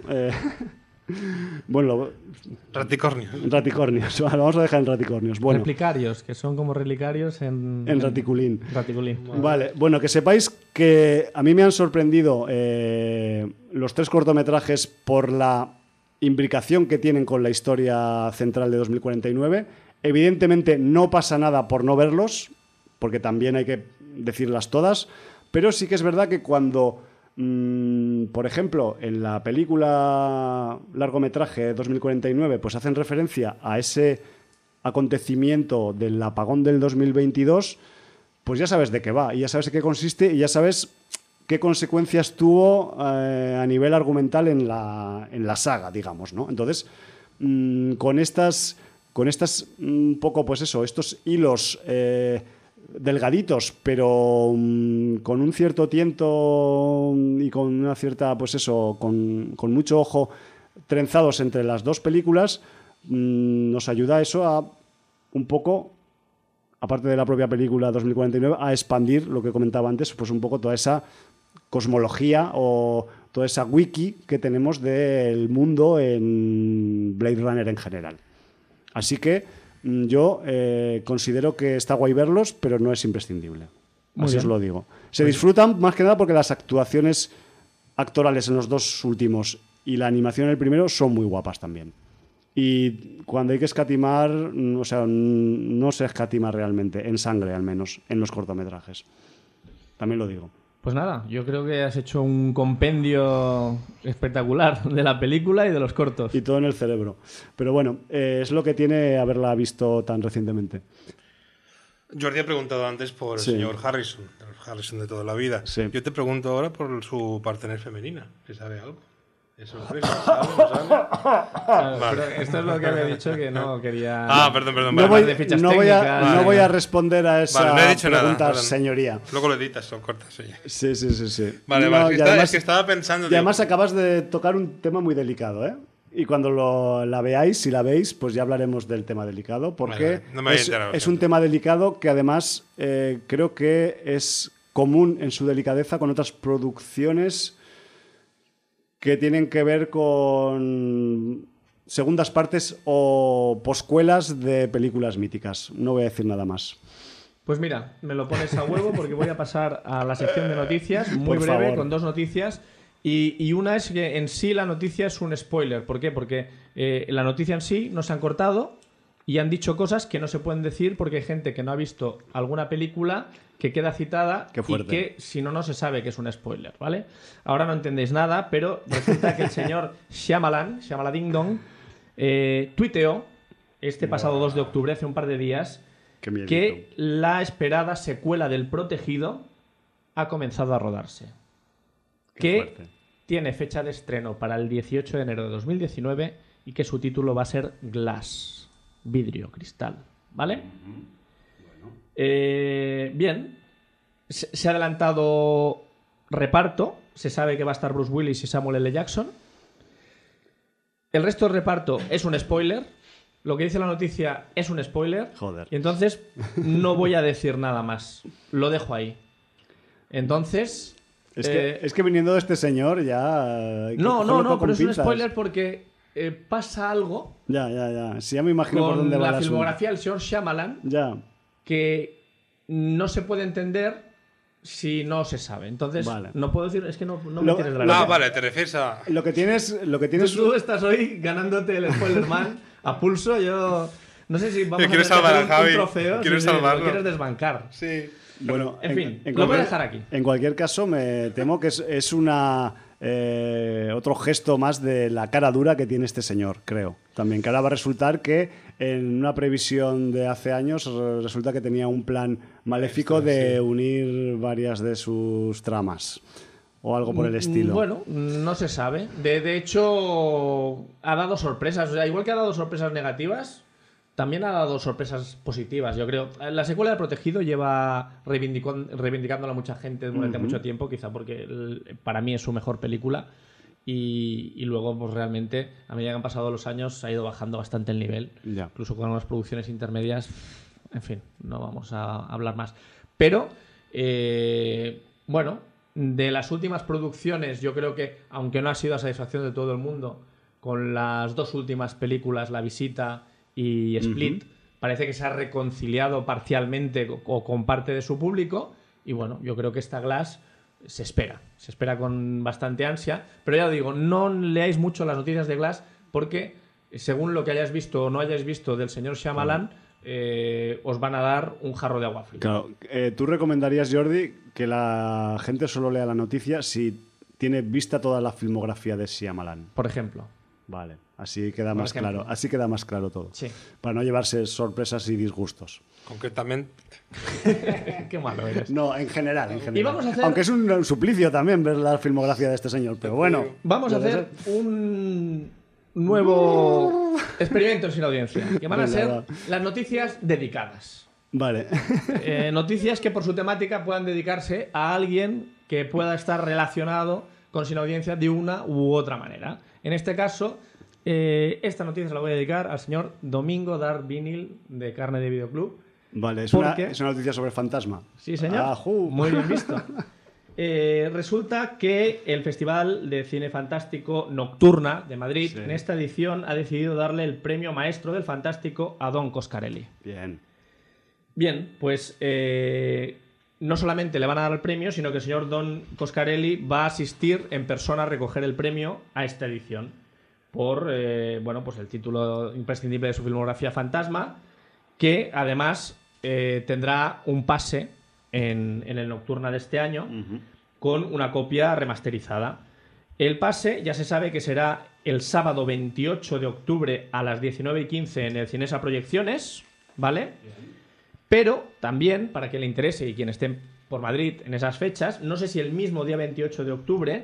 Bueno, Raticornios. raticornios. Vamos a dejar en raticornios. Bueno, Replicarios, que son como relicarios en raticulín. Raticulín. Vale, bueno, que sepáis que a mí me han sorprendido los tres cortometrajes por la imbricación que tienen con la historia central de 2049. Evidentemente no pasa nada por no verlos, porque también hay que decirlas todas, pero sí que es verdad que cuando, por ejemplo, en la película largometraje 2049, pues hacen referencia a ese acontecimiento del apagón del 2022, pues ya sabes de qué va, y ya sabes de qué consiste, y ya sabes qué consecuencias tuvo a nivel argumental en la saga, digamos, ¿no? Entonces, con estas un poco, pues eso, estos hilos delgaditos, pero con un cierto tiento y con una cierta, pues eso, con mucho ojo, trenzados entre las dos películas, nos ayuda eso a un poco aparte de la propia película 2049, a expandir lo que comentaba antes, pues un poco toda esa cosmología o toda esa wiki que tenemos del mundo en Blade Runner en general. Así que yo considero que está guay verlos, pero no es imprescindible. Así os lo digo. Se disfrutan más que nada porque las actuaciones actorales en los dos últimos y la animación en el primero son muy guapas también. Y cuando hay que escatimar, o sea, no se escatima realmente, en sangre al menos, en los cortometrajes. También lo digo. Pues nada, yo creo que has hecho un compendio espectacular de la película y de los cortos. Y todo en el cerebro. Pero bueno, es lo que tiene haberla visto tan recientemente. Jordi ha preguntado antes por el señor Harrison, el Harrison de toda la vida. Sí. Yo te pregunto ahora por su partener femenina, si sabe algo. ¿Es sorpresa? ¿Sabe? ¿No sabe? Claro, Vale. pero esto es lo que había dicho, que no quería... Perdón. No Vale. de fichas voy técnicas. no voy a responder a esa Vale, no he dicho pregunta, nada, perdón. señoría. Luego lo editas, son cortas, oye. Sí. Vale, No, vale. y además, Es que estaba pensando... y además acabas de tocar un tema muy delicado, ¿eh? Y cuando la veáis, si la veis, pues ya hablaremos del tema delicado, porque Vale, no me había enterado, es un tema delicado que además creo que es común en su delicadeza con otras producciones que tienen que ver con segundas partes o poscuelas de películas míticas. No voy a decir nada más. Pues mira, me lo pones a huevo porque voy a pasar a la sección de noticias, muy Por breve, favor. con dos noticias. Y una es que en sí la noticia es un spoiler. ¿Por qué? Porque la noticia en sí nos han cortado y han dicho cosas que no se pueden decir porque hay gente que no ha visto alguna película que queda citada Qué y fuerte. que si no, no se sabe que es un spoiler, ¿vale? Ahora no entendéis nada, pero resulta que el señor Shyamalan Ding Dong, tuiteó este pasado 2 de octubre, hace un par de días, Qué miedito. que la esperada secuela del Protegido ha comenzado a rodarse. Qué Que fuerte. tiene fecha de estreno para el 18 de enero de 2019 y que su título va a ser Glass, vidrio, cristal, ¿vale? Bien, se ha adelantado reparto, se sabe que va a estar Bruce Willis y Samuel L. Jackson. El resto del reparto es un spoiler. Lo que dice la noticia es un spoiler. Joder. Y entonces no voy a decir nada más. Lo dejo ahí. Entonces... Es que viniendo de este señor ya... hay que No, cogerlo todo con pero es un pinzas. spoiler porque pasa algo Ya. Sí, ya me imagino por con dónde va el la asunto. filmografía del señor Shyamalan Ya. que no se puede entender si no se sabe. Entonces, Vale. no puedo decir, es que no me Lo- tires de la lo- Ah, lengua. vale, te refieres a... Lo que tienes Tú estás hoy ganándote el spoiler man a pulso. Yo no sé si vamos a Quiero tener que salvar hacer a Javi. un trofeo. Quiero Lo salvarlo. quieres desbancar. Sí. Bueno, En fin, lo voy a dejar aquí. En cualquier caso, me temo que es una otro gesto más de la cara dura que tiene este señor, creo. También que ahora va a resultar que en una previsión de hace años resulta que tenía un plan maléfico de unir varias de sus tramas o algo por el estilo. Bueno, no se sabe. De hecho, ha dado sorpresas. O sea, igual que ha dado sorpresas negativas, también ha dado sorpresas positivas, yo creo. La secuela de Protegido lleva reivindicándola mucha gente durante mucho tiempo, quizá porque para mí es su mejor película. Y luego, pues realmente, a medida que han pasado los años, ha ido bajando bastante el nivel. Ya. Incluso con unas producciones intermedias. En fin, no vamos a hablar más. Pero, bueno, de las últimas producciones, yo creo que, aunque no ha sido a satisfacción de todo el mundo, con las dos últimas películas, La Visita y Split, parece que se ha reconciliado parcialmente o con parte de su público. Y bueno, yo creo que esta Glass se espera con bastante ansia. Pero ya digo, no leáis mucho las noticias de Glass porque según lo que hayáis visto o no hayáis visto del señor Shyamalan, os van a dar un jarro de agua fría. Claro, ¿tú recomendarías, Jordi, que la gente solo lea la noticia si tiene vista toda la filmografía de Shyamalan? Por ejemplo. Vale, así queda Por más ejemplo. claro. Así queda más claro todo. Sí. Para no llevarse sorpresas y disgustos. Concretamente... Qué malo eres. No, en general, en general. Y vamos a hacer- Aunque es un suplicio también ver la filmografía de este señor, pero bueno. Vamos a hacer un nuevo experimento en Sin Audiencia, que van a Venga, ser va. las noticias dedicadas. Vale. Noticias que por su temática puedan dedicarse a alguien que pueda estar relacionado con Sin Audiencia de una u otra manera. En este caso, esta noticia se la voy a dedicar al señor Domingo Dar Vinil de Carne de Videoclub, Vale, es Porque- una noticia sobre Fantasma. Sí, señor. Ajú. Muy bien visto. Resulta que el Festival de Cine Fantástico Nocturna de Madrid, Sí. en esta edición, ha decidido darle el premio maestro del fantástico a Don Coscarelli. Bien. Bien, pues no solamente le van a dar el premio, sino que el señor Don Coscarelli va a asistir en persona a recoger el premio a esta edición por bueno, pues el título imprescindible de su filmografía, Fantasma, que además tendrá un pase en el Nocturna de este año con una copia remasterizada. El pase ya se sabe que será el sábado 28 de octubre a las 19:15 en el Cinesa Proyecciones, ¿vale? Pero también, para que le interese y quien esté por Madrid en esas fechas, no sé si el mismo día 28 de octubre,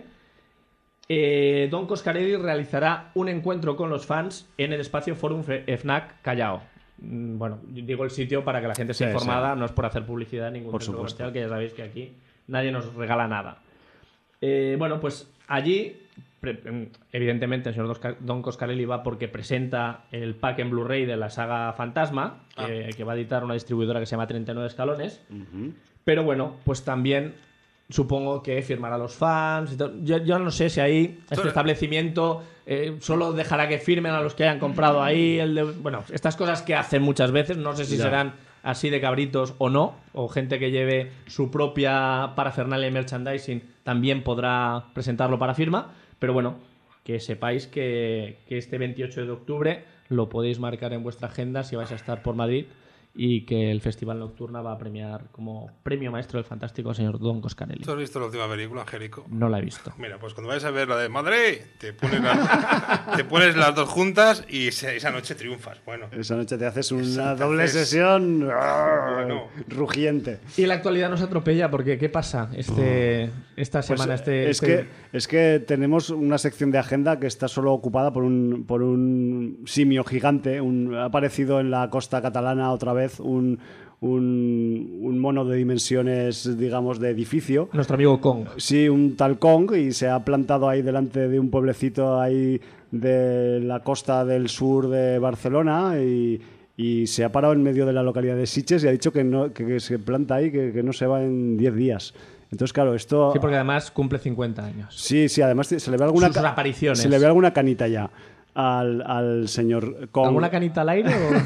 Don Coscarelli realizará un encuentro con los fans en el espacio Forum FNAC Callao. Bueno, digo el sitio para que la gente esté Sí, informada, sí. no es por hacer publicidad ningún Por centro supuesto. comercial, que ya sabéis que aquí nadie nos regala nada. Bueno, pues allí, evidentemente, el señor Don Coscarelli va porque presenta el pack en Blu-ray de la saga Fantasma, que va a editar una distribuidora que se llama 39 Escalones. Pero bueno, pues también supongo que firmará a los fans. Y todo. Yo no sé si ahí este establecimiento solo dejará que firmen a los que hayan comprado ahí. Bueno, estas cosas que hacen muchas veces, no sé si Ya. serán así de cabritos o no, o gente que lleve su propia parafernalia y merchandising también podrá presentarlo para firma, pero bueno, que sepáis que este 28 de octubre lo podéis marcar en vuestra agenda si vais a estar por Madrid, y que el Festival Nocturna va a premiar como premio maestro del fantástico al señor Don Coscarelli. ¿Tú has visto la última película, Angélico? No la he visto. Mira, pues cuando vayas a ver la de Madrid, te pones las dos juntas y esa noche triunfas. Bueno, Esa noche te haces una Entonces- doble sesión Bueno. rugiente. Y la actualidad nos atropella porque ¿qué pasa esta semana? Pues, es que tenemos una sección de agenda que está solo ocupada por un simio gigante. Ha aparecido en la costa catalana otra vez un mono de dimensiones, digamos, de edificio. Nuestro amigo Kong. Sí, un tal Kong, y se ha plantado ahí delante de un pueblecito ahí de la costa del sur de Barcelona y se ha parado en medio de la localidad de Sitges y ha dicho que se planta ahí, que no se va en 10 días. Entonces, claro, esto... Sí, porque además cumple 50 años. Sí, además se le ve alguna... Sus apariciones. Se le ve alguna canita ya al señor Kong. ¿Alguna canita al aire o...?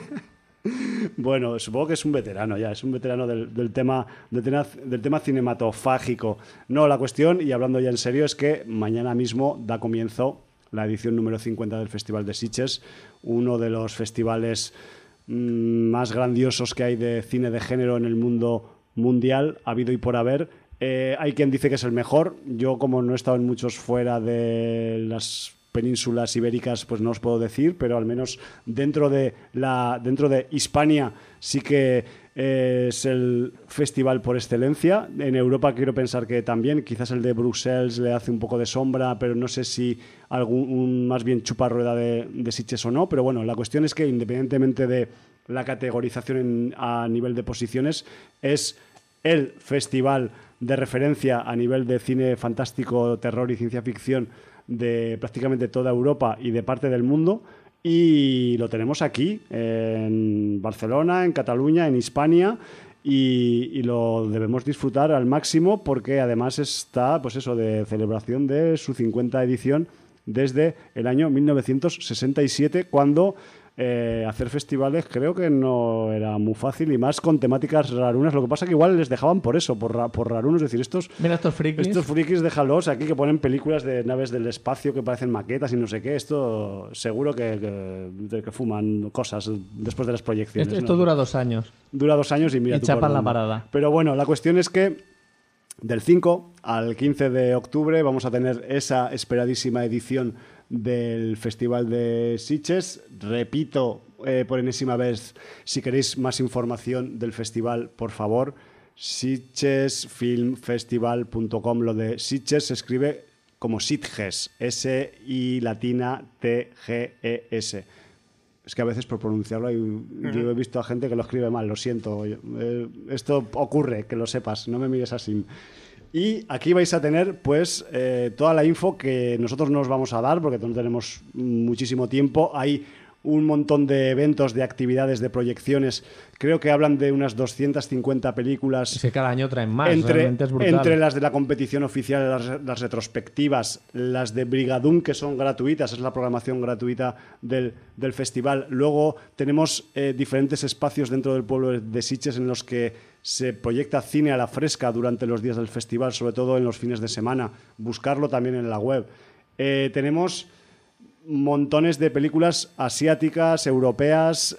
Bueno, supongo que es un veterano ya, es un veterano del tema cinematofágico. No, la cuestión, y hablando ya en serio, es que mañana mismo da comienzo la edición número 50 del Festival de Sitges, uno de los festivales más grandiosos que hay de cine de género en el mundo mundial, habido y por haber. Hay quien dice que es el mejor. Yo, como no he estado en muchos fuera de las penínsulas ibéricas, pues no os puedo decir, pero al menos dentro de Hispania sí que es el festival por excelencia. En Europa quiero pensar que también, quizás el de Bruselas le hace un poco de sombra, pero no sé si más bien chupa rueda de Sitges o no. Pero bueno, la cuestión es que independientemente de la categorización a nivel de posiciones, es el festival de referencia a nivel de cine fantástico, terror y ciencia ficción de prácticamente toda Europa y de parte del mundo, y lo tenemos aquí en Barcelona, en Cataluña, en Hispania, y lo debemos disfrutar al máximo porque además está, pues eso, de celebración de su 50 edición desde el año 1967, cuando hacer festivales creo que no era muy fácil, y más con temáticas rarunas. Lo que pasa que igual les dejaban por eso, por rarunos, es decir, Mira estos frikis. estos frikis déjalos aquí, que ponen películas de naves del espacio que parecen maquetas y no sé qué. Esto seguro que fuman cosas después de las proyecciones. Esto ¿no? dura 2 años. Dura 2 años y mira Y tú por chapan la dónde. parada. Pero bueno, la cuestión es que del 5 al 15 de octubre vamos a tener esa esperadísima edición del Festival de Sitges. Repito por enésima vez, si queréis más información del festival, por favor, sitgesfilmfestival.com. Lo de Sitges se escribe como Sitges, S-I latina T-G-E-S. Es que a veces por pronunciarlo yo he visto a gente que lo escribe mal, lo siento. Esto ocurre, que lo sepas, no me mires así. Y aquí vais a tener pues toda la info que nosotros no os vamos a dar porque no tenemos muchísimo tiempo. Hay un montón de eventos, de actividades, de proyecciones. Creo que hablan de unas 250 películas. Es que cada año traen más, entre, realmente es brutal. entre las de la competición oficial, las retrospectivas, las de Brigadoon, que son gratuitas, es la programación gratuita del festival. Luego tenemos diferentes espacios dentro del pueblo de Sitges en los que se proyecta cine a la fresca durante los días del festival, sobre todo en los fines de semana. Buscarlo también en la web. Tenemos montones de películas asiáticas, europeas,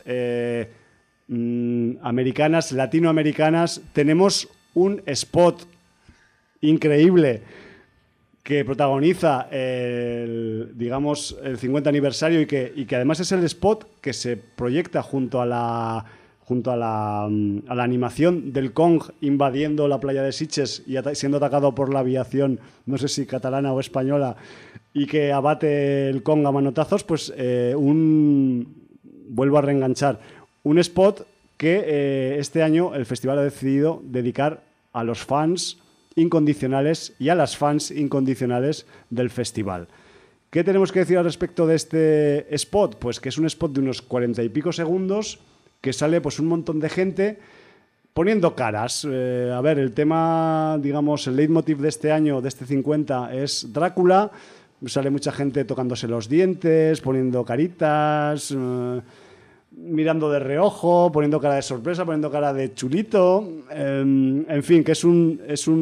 americanas, latinoamericanas. Tenemos un spot increíble que protagoniza el 50 aniversario y que además es el spot que se proyecta junto a la animación del Kong invadiendo la playa de Sitges y siendo atacado por la aviación, no sé si catalana o española, y que abate el Kong a manotazos. Pues vuelvo a reenganchar un spot que este año el festival ha decidido dedicar a los fans incondicionales y a las fans incondicionales del festival. ¿Qué tenemos que decir al respecto de este spot? Pues que es un spot de unos 40 y pico segundos que sale pues un montón de gente poniendo caras. A ver, el tema, digamos, el leitmotiv de este año, de este 50, es Drácula. Sale mucha gente tocándose los dientes, poniendo caritas, mirando de reojo, poniendo cara de sorpresa, poniendo cara de chulito. En fin, que es un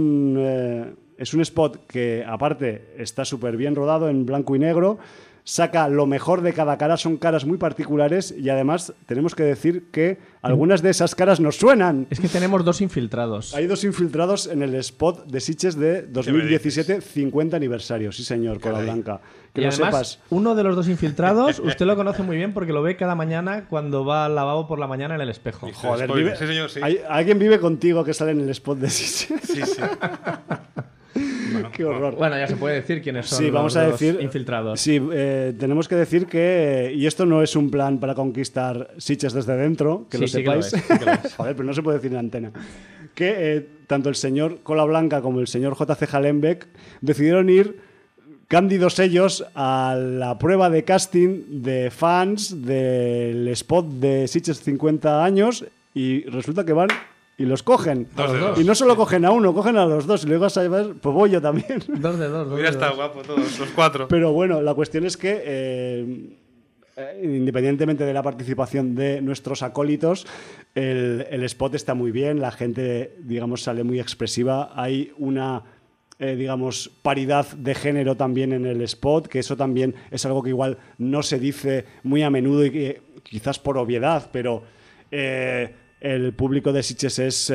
spot que, aparte, está súper bien rodado en blanco y negro. Saca lo mejor de cada cara, son caras muy particulares y además tenemos que decir que algunas de esas caras nos suenan. Es que tenemos 2 infiltrados. Hay 2 infiltrados en el spot de Sitges de 2017, 50 aniversario. Sí, señor, Cola Blanca. Que y lo además, sepas. Uno de los 2 infiltrados, usted lo conoce muy bien porque lo ve cada mañana cuando va al lavabo por la mañana en el espejo. Joder, Sí, señor, sí. ¿Alguien vive contigo que sale en el spot de Sitges? Sí, sí. Bueno, Qué horror. Bueno, ya se puede decir quiénes son Sí, vamos a los decir, infiltrados. Sí, tenemos que decir que, y esto no es un plan para conquistar Sitges desde dentro, que Sí, lo sí que lo sepáis. es, sí que lo es. Joder, pero no se puede decir en antena. Que tanto el señor Cola Blanca como el señor J.C. Hallenbeck decidieron ir cándidos ellos a la prueba de casting de fans del spot de Sitges 50 años y resulta que van y los cogen. 2 de 2. Y no solo cogen a uno, cogen a los 2 y luego a saber, pues voy yo también. 2 de 2. Hubiera estado guapo todos, los 4. Pero bueno, la cuestión es que independientemente de la participación de nuestros acólitos, el spot está muy bien, la gente, digamos, sale muy expresiva. Hay una, digamos, paridad de género también en el spot, que eso también es algo que igual no se dice muy a menudo y que quizás por obviedad, pero el público de Sitges es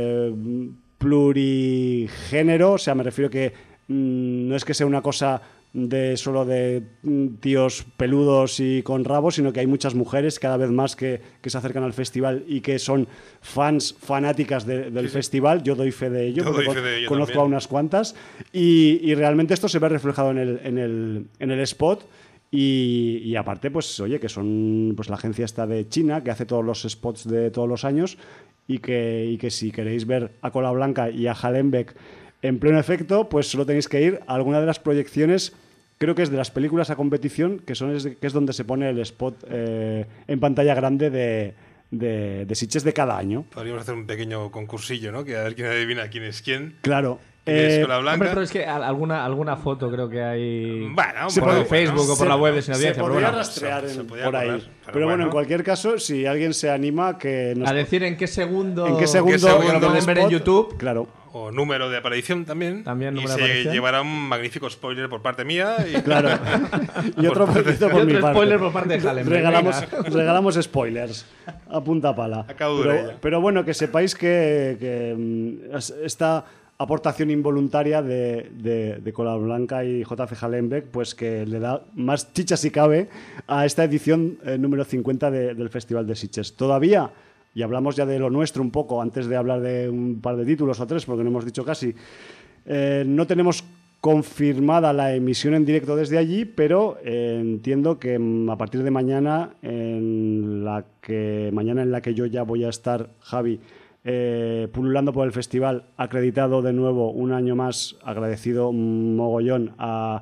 plurigénero, o sea, me refiero que no es que sea una cosa solo de tíos peludos y con rabos, sino que hay muchas mujeres cada vez más que se acercan al festival y que son fanáticas del festival. Yo doy fe de ello, Yo porque doy fe de ello conozco también. a unas cuantas y realmente esto se ve reflejado en el spot. Y aparte, pues oye, que son pues la agencia esta de China que hace todos los spots de todos los años y que si queréis ver a Cola Blanca y a Hallenbeck en pleno efecto, pues solo tenéis que ir a alguna de las proyecciones, creo que es de las películas a competición, que es donde se pone el spot en pantalla grande de Sitges de cada año. Podríamos hacer un pequeño concursillo, ¿no? Que a ver quién adivina quién es quién. Claro. Es Cola Blanca. Hombre, pero es que alguna foto creo que hay Bueno, por bueno, Facebook o por la web de Sin Se Audiencia. Pero podría bueno, rastrear se podía por ahí. colar, Pero bueno, en bueno. cualquier caso, si alguien se anima, que nos a decir en qué segundo ¿En qué segundo lo pueden ver en spot? YouTube. Claro. O número de aparición también. También y número de se aparición. llevará un magnífico spoiler por parte mía. Y Claro. Y otro poquito por Y mi otro parte. spoiler por parte de Hallenbeck. Regalamos spoilers a punta pala. Acabo de ella. Pero bueno, que sepáis que esta aportación involuntaria de Cola Blanca y J.C. Hallenbeck, pues que le da más chicha si cabe a esta edición número 50 del Festival de Sitges. Todavía, y hablamos ya de lo nuestro un poco, antes de hablar de un par de títulos o 3, porque no hemos dicho casi, no tenemos confirmada la emisión en directo desde allí, pero entiendo que a partir de mañana en la que yo ya voy a estar, Javi, pululando por el festival, acreditado de nuevo un año más, agradecido mogollón a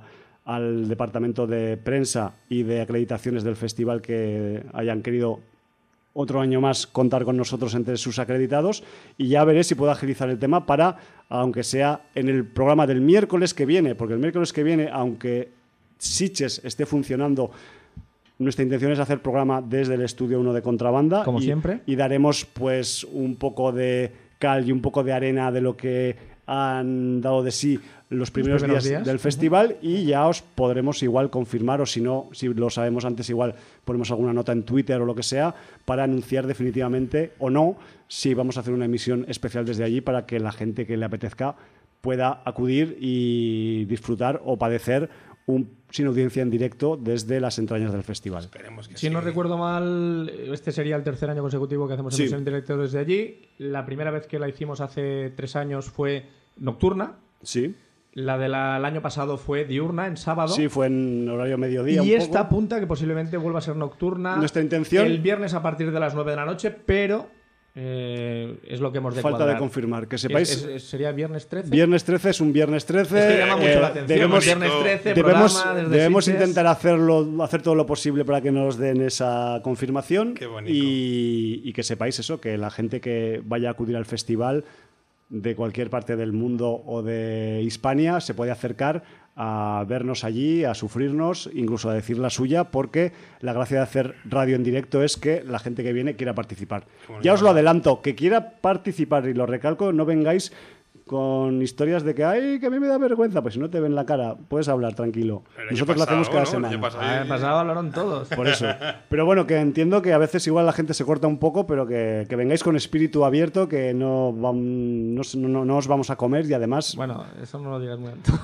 al departamento de prensa y de acreditaciones del festival que hayan querido otro año más contar con nosotros entre sus acreditados, y ya veré si puedo agilizar el tema para, aunque sea en el programa del miércoles que viene, porque el miércoles que viene, aunque Sitges esté funcionando, nuestra intención es hacer programa desde el estudio 1 de Contrabanda. Como siempre. Y daremos pues un poco de cal y un poco de arena de lo que han dado de sí los primeros días del festival, y ya os podremos igual confirmar, o si no, si lo sabemos antes, igual ponemos alguna nota en Twitter o lo que sea para anunciar definitivamente o no si vamos a hacer una emisión especial desde allí para que la gente que le apetezca pueda acudir y disfrutar o padecer un sin audiencia en directo desde las entrañas del festival. Esperemos que Si sí. no recuerdo mal, este sería el tercer año consecutivo que hacemos emisión en directo desde allí. La primera vez que la hicimos hace 3 años fue nocturna. Sí. La del año pasado fue diurna, en sábado. Sí, fue en horario mediodía. Y un esta poco. apunta que posiblemente vuelva a ser nocturna. Nuestra intención. El viernes a partir de las 9 de la noche, pero es lo que hemos de Falta cuadrar. de confirmar. Que sepáis. ¿Sería viernes 13? Viernes 13 es un viernes 13. Es que llama mucho la atención. Debemos, Viernes 13, debemos, programa desde debemos Sitges. intentar hacer todo lo posible para que nos den esa confirmación. Qué bonito. Y que sepáis eso, que la gente que vaya a acudir al festival de cualquier parte del mundo o de Hispania se puede acercar a vernos allí, a sufrirnos, incluso a decir la suya, porque la gracia de hacer radio en directo es que la gente que viene quiera participar. Ya os lo adelanto, que quiera participar, y lo recalco, no vengáis con historias de que ¡ay, que a mí me da vergüenza! Pues si no te ven la cara, puedes hablar tranquilo. El año Nosotros lo hacemos cada pasado, ¿no? El año semana. pasado El pasado hablaron todos. Por eso. Pero bueno, que entiendo que a veces igual la gente se corta un poco, pero que vengáis con espíritu abierto, que no os vamos a comer, y además... Bueno, eso no lo digas muy alto.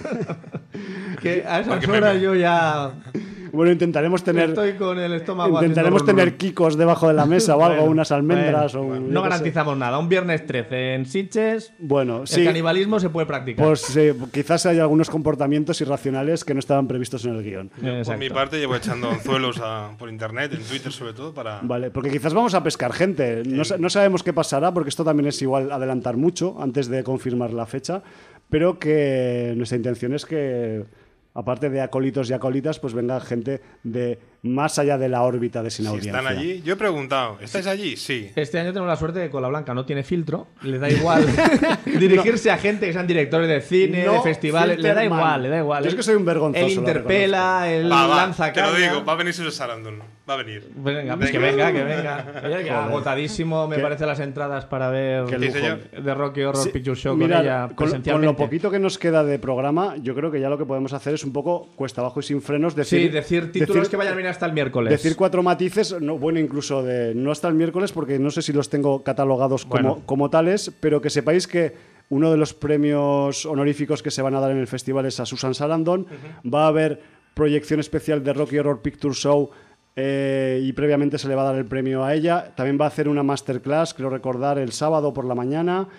Que a esas Porque horas me- yo ya Bueno, intentaremos tener... estoy con el estómago Intentaremos haciendo tener kikos debajo de la mesa o algo, Bueno, unas almendras bueno, o... bueno. yo No qué sé. garantizamos nada. Un viernes 13 en Sitges, Bueno, el sí. canibalismo se puede practicar. Pues quizás hay algunos comportamientos irracionales que no estaban previstos en el guión. Por Exacto. mi parte llevo echando anzuelos por internet, en Twitter sobre todo, para... Vale, porque quizás vamos a pescar gente. No sabemos qué pasará, porque esto también es igual adelantar mucho antes de confirmar la fecha, pero que nuestra intención es que, aparte de acólitos y acólitas, pues venga gente de más allá de la órbita de sin Si audiencia. están allí, yo he preguntado, ¿estáis allí? Sí. Este año tenemos la suerte de que Cola Blanca no tiene filtro, le da igual dirigirse a gente que sean directores de cine, No de festivales, le da filterman. igual, le da igual. Yo es que soy un vergonzoso, Él lo interpela, él Va, lanza te lo caña. digo, va a venir Susan Sarandon, va a venir. Venga, pues que venga, que venga. Oye, que agotadísimo me parece las entradas para ver Qué Sí, señor. The Rocky Horror Sí, Picture Show mirad, con ella con presencialmente. lo poquito que nos queda de programa, yo creo que ya lo que podemos hacer es un poco cuesta abajo y sin frenos. Sí, decir títulos que vayan bien hasta el miércoles. Decir 4 matices, no, bueno, incluso no hasta el miércoles, porque no sé si los tengo catalogados Bueno. como tales, pero que sepáis que uno de los premios honoríficos que se van a dar en el festival es a Susan Sarandon. Va a haber proyección especial de Rocky Horror Picture Show, y previamente se le va a dar el premio a ella. También va a hacer una masterclass, creo recordar, el sábado por la mañana.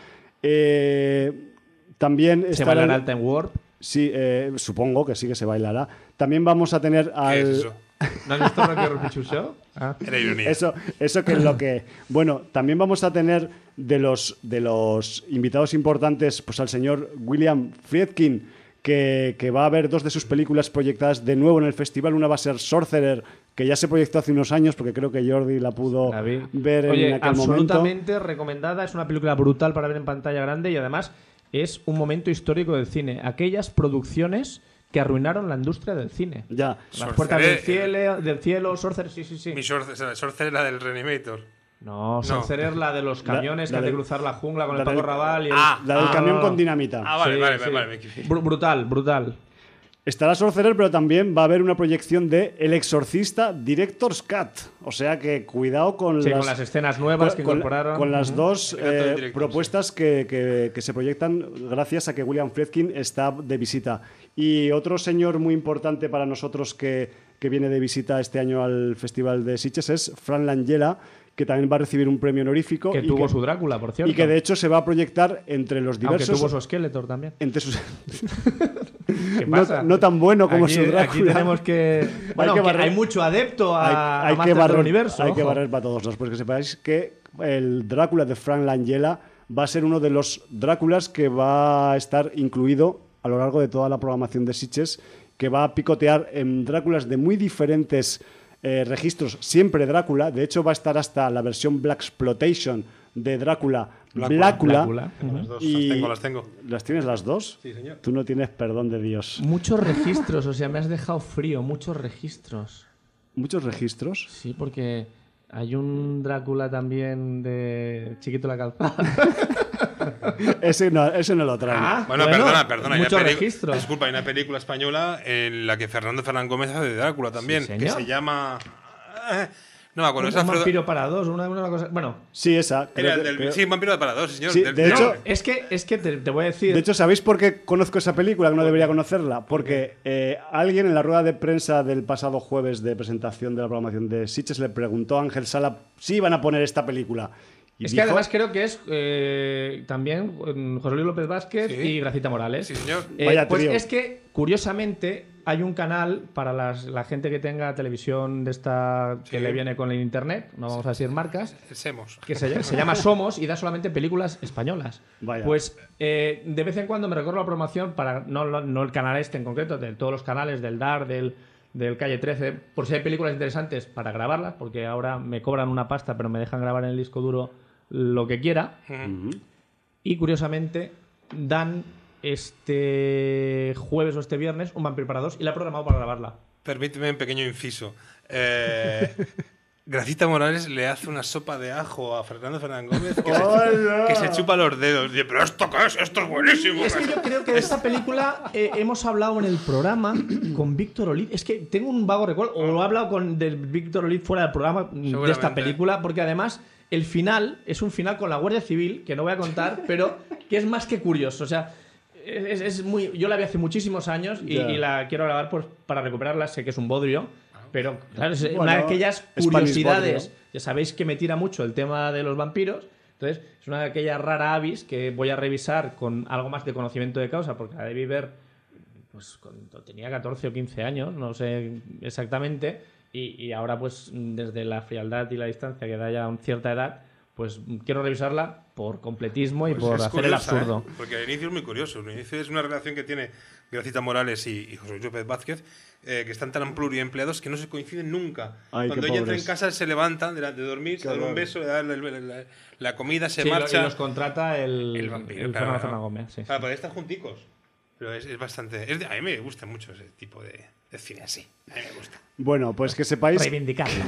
También Se estará bailará el Time Warp. Sí, supongo que sí que se bailará. También vamos a tener ¿Qué es eso? ¿No has visto Rocky Horror Picture Show? Ah. Era ironía. Eso que es lo que... Bueno, también vamos a tener de los invitados importantes, pues al señor William Friedkin, que va a haber 2 de sus películas proyectadas de nuevo en el festival. Una va a ser Sorcerer, que ya se proyectó hace unos años, porque creo que Jordi la pudo La vi. ver Oye, en aquel momento. absolutamente recomendada. Es una película brutal para ver en pantalla grande y además es un momento histórico del cine. Aquellas producciones que arruinaron la industria del cine. Ya. Las puertas del cielo, Sorcerer, sí. Mi Sorcerer era del Reanimator. No, Sorcerer, la de los camiones la que han de del- cruzar la jungla con la el Paco del- Raval y el... La del camión no. con dinamita. Ah, vale, Sí, vale, sí. vale, me equivoqué. Brutal. Estará Sorcerer, pero también va a haber una proyección de El Exorcista Director's Cut. O sea que cuidado con, Sí, con las escenas nuevas que incorporaron. con las dos El gato del director, propuestas que se proyectan gracias a que William Friedkin está de visita. Y otro señor muy importante para nosotros que viene de visita este año al Festival de Sitges es Fran Langella, que también va a recibir un premio honorífico. Que tuvo su Drácula, por cierto. Y que de hecho se va a proyectar entre los Aunque diversos... tuvo su Skeletor también. Entre sus... ¿Qué pasa? no tan bueno como Aquí- su Drácula. Aquí tenemos que... Bueno, que que barrer. hay mucho adepto a hay que Masters barrer, del Universo. hay que ojo. barrer para todos los, pues que sepáis que el Drácula de Frank Langella va a ser uno de los Dráculas que va a estar incluido a lo largo de toda la programación de Sitges, que va a picotear en Dráculas de muy diferentes registros, siempre Drácula. De hecho, va a estar hasta la versión Blaxploitation de Drácula, Blácula. Las dos, Y las tengo. ¿Las tienes las dos? Sí, señor. Tú no tienes perdón de Dios. Muchos registros, o sea, me has dejado frío, muchos registros. ¿Muchos registros? Sí, porque hay un Drácula también de Chiquito la Calzada. Ese no lo traigo. Bueno, perdona. hay muchos una registros. Disculpa, hay una película española en la que Fernando Fernán Gómez hace de Drácula también, Sí, que señor. se llama... No me acuerdo. Un vampiro para dos, una cosa... Bueno, Sí, esa. Era el del... Sí, Vampiro para dos, señor. Sí, de hecho- es que te voy a decir... De hecho, ¿sabéis por qué conozco esa película que no debería conocerla? Porque alguien en la rueda de prensa del pasado jueves de presentación de la programación de Sitges le preguntó a Ángel Sala si iban a poner esta película. Y Es dijo- que además creo que es también José Luis López Vázquez Sí. y Gracita Morales. Sí, señor. Vaya Pues trío. es que, curiosamente, hay un canal para la gente que tenga televisión de esta que Sí. le viene con el internet, no vamos a decir marcas, Semos. que se llama Somos y da solamente películas españolas. Vaya. Pues de vez en cuando me recorro la programación para, no el canal este en concreto, de todos los canales, del DAR, del Calle 13, por si hay películas interesantes para grabarlas, porque ahora me cobran una pasta, pero me dejan grabar en el disco duro lo que quiera. Y curiosamente dan este jueves o este viernes un Vampiro para dos y la he programado para grabarla. Permíteme un pequeño inciso. Gracita Morales le hace una sopa de ajo a Fernando Fernán Gómez que se chupa los dedos. Dice, ¿pero esto qué es? Esto es buenísimo. Es que yo creo que de esta película hemos hablado en el programa con Víctor Olid. Es que tengo un vago recuerdo, o lo he hablado con Víctor Olid fuera del programa de esta Seguramente. película, porque además el final es un final con la Guardia Civil, que no voy a contar, pero que es más que curioso. O sea, es muy. Yo la vi hace muchísimos años y, Ya. y la quiero grabar pues, para recuperarla. Sé que es un bodrio, pero claro, es Bueno, una de aquellas Spanish curiosidades. bodrio. Ya sabéis que me tira mucho el tema de los vampiros. Entonces, es una de aquellas rara avis que voy a revisar con algo más de conocimiento de causa, porque la debí ver pues cuando tenía 14 o 15 años, no sé exactamente, y ahora pues desde la frialdad y la distancia que da ya cierta edad, pues quiero revisarla por completismo y Pues por es hacer curiosa, el absurdo. Porque al inicio es muy curioso. Al inicio es una relación que tiene Gracita Morales y José Luis López Vázquez, que están tan pluriempleados que no se coinciden nunca. Ay, Cuando qué ella entra pobres. en casa, se levantan de dormir, se dan horror. un beso, le dan la comida, se Sí, marcha. y los contrata el vampiro, el claro, Fernando ¿no? Fernández Gómez. Sí. Para poder estar junticos. Pero es bastante... a mí me gusta mucho ese tipo de cine así. A mí me gusta. Bueno, pues que sepáis Reivindicarlo.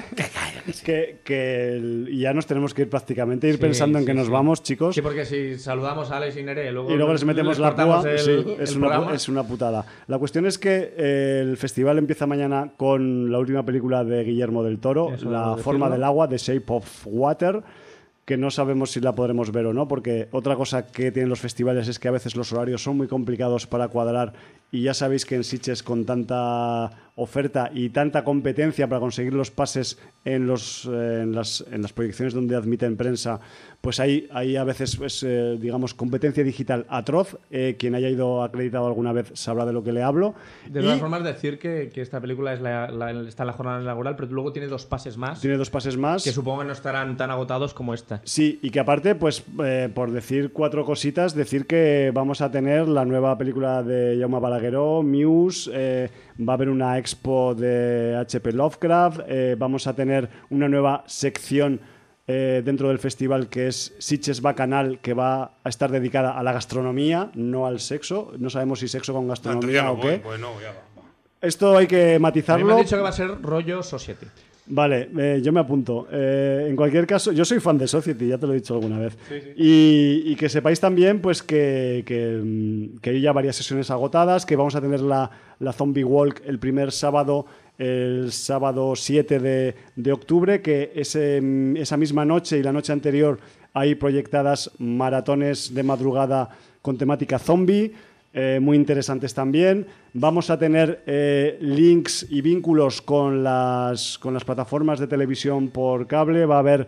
y ya nos tenemos que ir prácticamente, ir Sí, pensando en sí, que nos sí. vamos, chicos. Sí, porque si saludamos a Alex y Nere Y luego les metemos la cortamos púa. el- Sí, el programa. es una putada. La cuestión es que el festival empieza mañana con la última película de Guillermo del Toro, Eso, La decirlo. forma del agua, The Shape of Water, que no sabemos si la podremos ver o no, porque otra cosa que tienen los festivales es que a veces los horarios son muy complicados para cuadrar, y ya sabéis que en Sitges, con tanta oferta y tanta competencia para conseguir los pases en las proyecciones donde admiten prensa, pues hay a veces digamos competencia digital atroz. Quien haya ido acreditado alguna vez sabrá de lo que le hablo. De Y todas formas, decir que esta película está en la jornada inaugural, pero luego tiene 2 pases más, tiene 2 pases más. que supongo que no estarán tan agotados como esta. Sí, y que aparte, pues por decir 4 cositas, decir que vamos a tener la nueva película de Jaume Balagueró, Muse, va a haber una expo de H.P. Lovecraft, vamos a tener una nueva sección dentro del festival que es Sitges Bacanal, que va a estar dedicada a la gastronomía, no al sexo. No sabemos si sexo con Entonces ya gastronomía no o voy, qué. pues no, ya va. Esto hay que A mí me matizarlo. han dicho que va a ser rollo Society. Vale, yo me apunto. En cualquier caso, yo soy fan de Society, ya te lo he dicho alguna vez. Sí, sí. Y que sepáis también pues que hay ya varias sesiones agotadas, que vamos a tener la Zombie Walk el primer sábado, el sábado 7 de octubre, que esa misma noche y la noche anterior hay proyectadas maratones de madrugada con temática zombie. Muy interesantes también. Vamos a tener links y vínculos con las plataformas de televisión por cable. Va a haber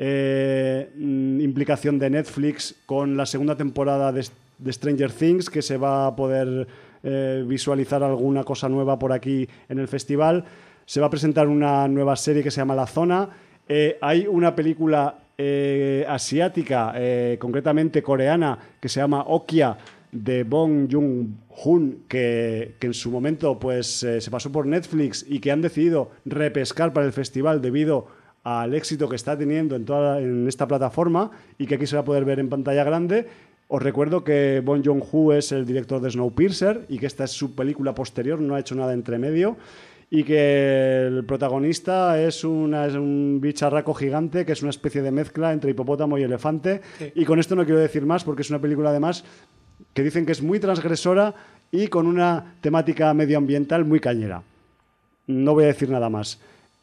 implicación de Netflix con la segunda temporada de Stranger Things, que se va a poder visualizar alguna cosa nueva por aquí en el festival. Se va a presentar una nueva serie que se llama La Zona. Hay una película asiática, concretamente coreana, que se llama Okja, de Bong Joon-ho, que en su momento pues se pasó por Netflix y que han decidido repescar para el festival debido al éxito que está teniendo en esta plataforma y que aquí se va a poder ver en pantalla grande. Os recuerdo que Bong Joon-ho es el director de Snowpiercer y que esta es su película posterior, no ha hecho nada entre medio, y que el protagonista es un bicharraco gigante que es una especie de mezcla entre hipopótamo y elefante. Sí. Y con esto no quiero decir más porque es una película además que dicen que es muy transgresora y con una temática medioambiental muy cañera. No voy a decir nada más.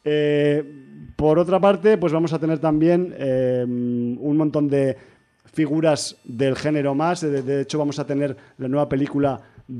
Por otra parte, pues vamos a tener también un montón de figuras del género más. De hecho, vamos a tener la nueva película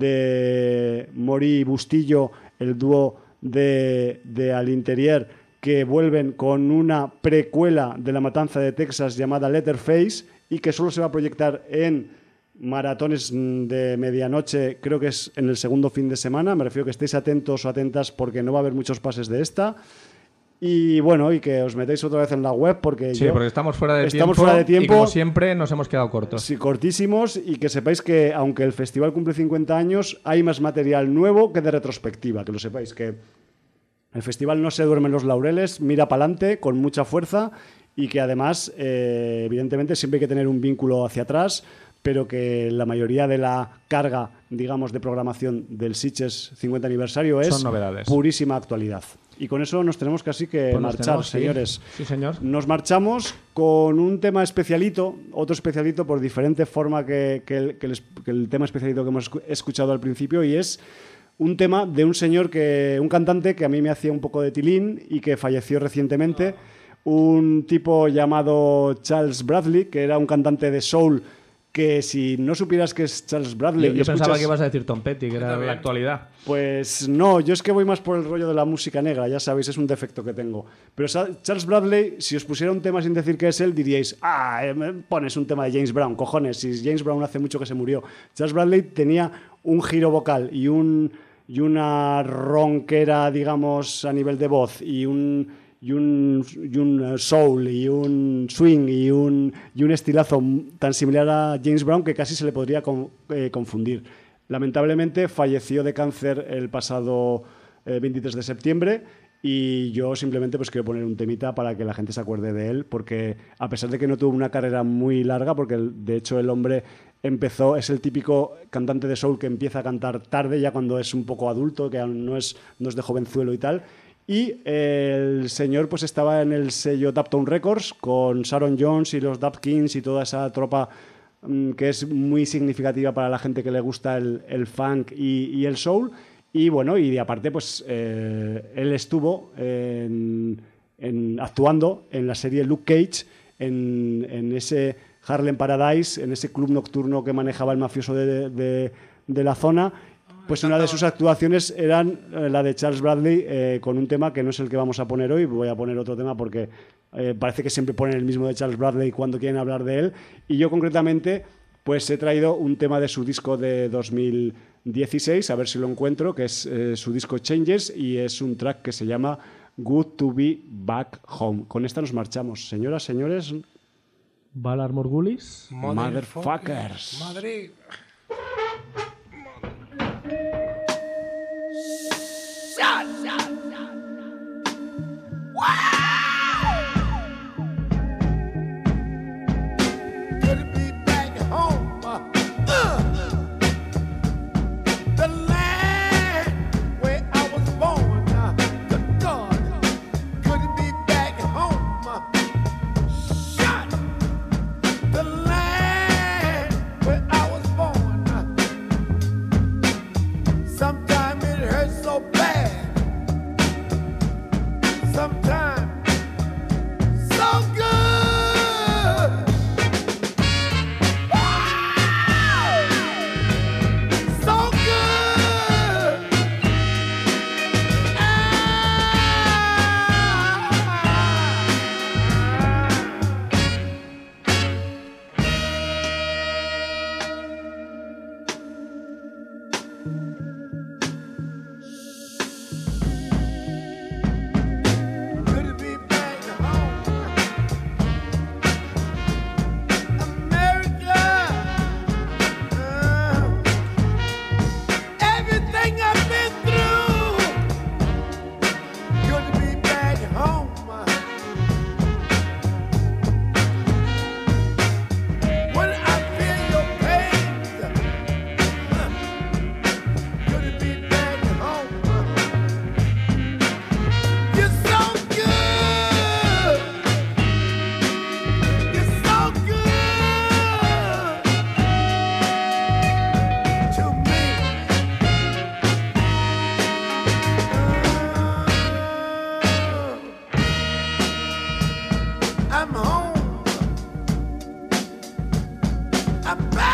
de Mori y Bustillo, el dúo de Al Interior, que vuelven con una precuela de La Matanza de Texas llamada Letterface y que solo se va a proyectar en maratones de medianoche, creo que es en el segundo fin de semana. Me refiero que estéis atentos o atentas porque no va a haber muchos pases de esta. Y bueno, y que os metéis otra vez en la web porque porque estamos fuera de tiempo y como siempre nos hemos quedado cortos. Sí, cortísimos, y que sepáis que aunque el festival cumple 50 años, hay más material nuevo que de retrospectiva, que lo sepáis, que el festival no se duerme en los laureles, mira para adelante con mucha fuerza y que además, evidentemente, siempre hay que tener un vínculo hacia atrás, pero que la mayoría de la carga, digamos, de programación del Sitges 50 aniversario es purísima actualidad. Y con eso nos tenemos casi que marchar, señores. Sí, señor. Nos marchamos con un tema especialito, otro especialito por diferente forma que el tema especialito que hemos escuchado al principio, y es un tema de un cantante que a mí me hacía un poco de tilín y que falleció recientemente, un tipo llamado Charles Bradley, que era un cantante de soul, que si no supieras que es Charles Bradley... Yo pensaba que ibas a decir Tom Petty, que era la actualidad. Pues no, yo es que voy más por el rollo de la música negra, ya sabéis, es un defecto que tengo. Pero Charles Bradley, si os pusiera un tema sin decir que es él, diríais, pones un tema de James Brown, cojones, si James Brown hace mucho que se murió. Charles Bradley tenía un giro vocal y una ronquera, digamos, a nivel de voz y un soul y un swing y un estilazo tan similar a James Brown que casi se le podría confundir. Lamentablemente falleció de cáncer el pasado 23 de septiembre y yo simplemente pues quiero poner un temita para que la gente se acuerde de él, porque a pesar de que no tuvo una carrera muy larga, porque de hecho el hombre es el típico cantante de soul que empieza a cantar tarde, ya cuando es un poco adulto, que aún no es de jovenzuelo y tal. Y el señor pues estaba en el sello Daptone Records con Sharon Jones y los Dap Kings y toda esa tropa que es muy significativa para la gente que le gusta el funk y el soul. Y bueno, y aparte pues él estuvo actuando en la serie Luke Cage, en ese Harlem Paradise, en ese club nocturno que manejaba el mafioso de la zona. Pues una de sus actuaciones eran la de Charles Bradley con un tema que no es el que vamos a poner hoy. Voy a poner otro tema porque parece que siempre ponen el mismo de Charles Bradley cuando quieren hablar de él. Y yo concretamente pues he traído un tema de su disco de 2016, a ver si lo encuentro, que es su disco Changes, y es un track que se llama Good to Be Back Home. Con esta nos marchamos. Señoras, señores... Valar Morgulis. Motherfuckers. Madrid. The land where I was born. about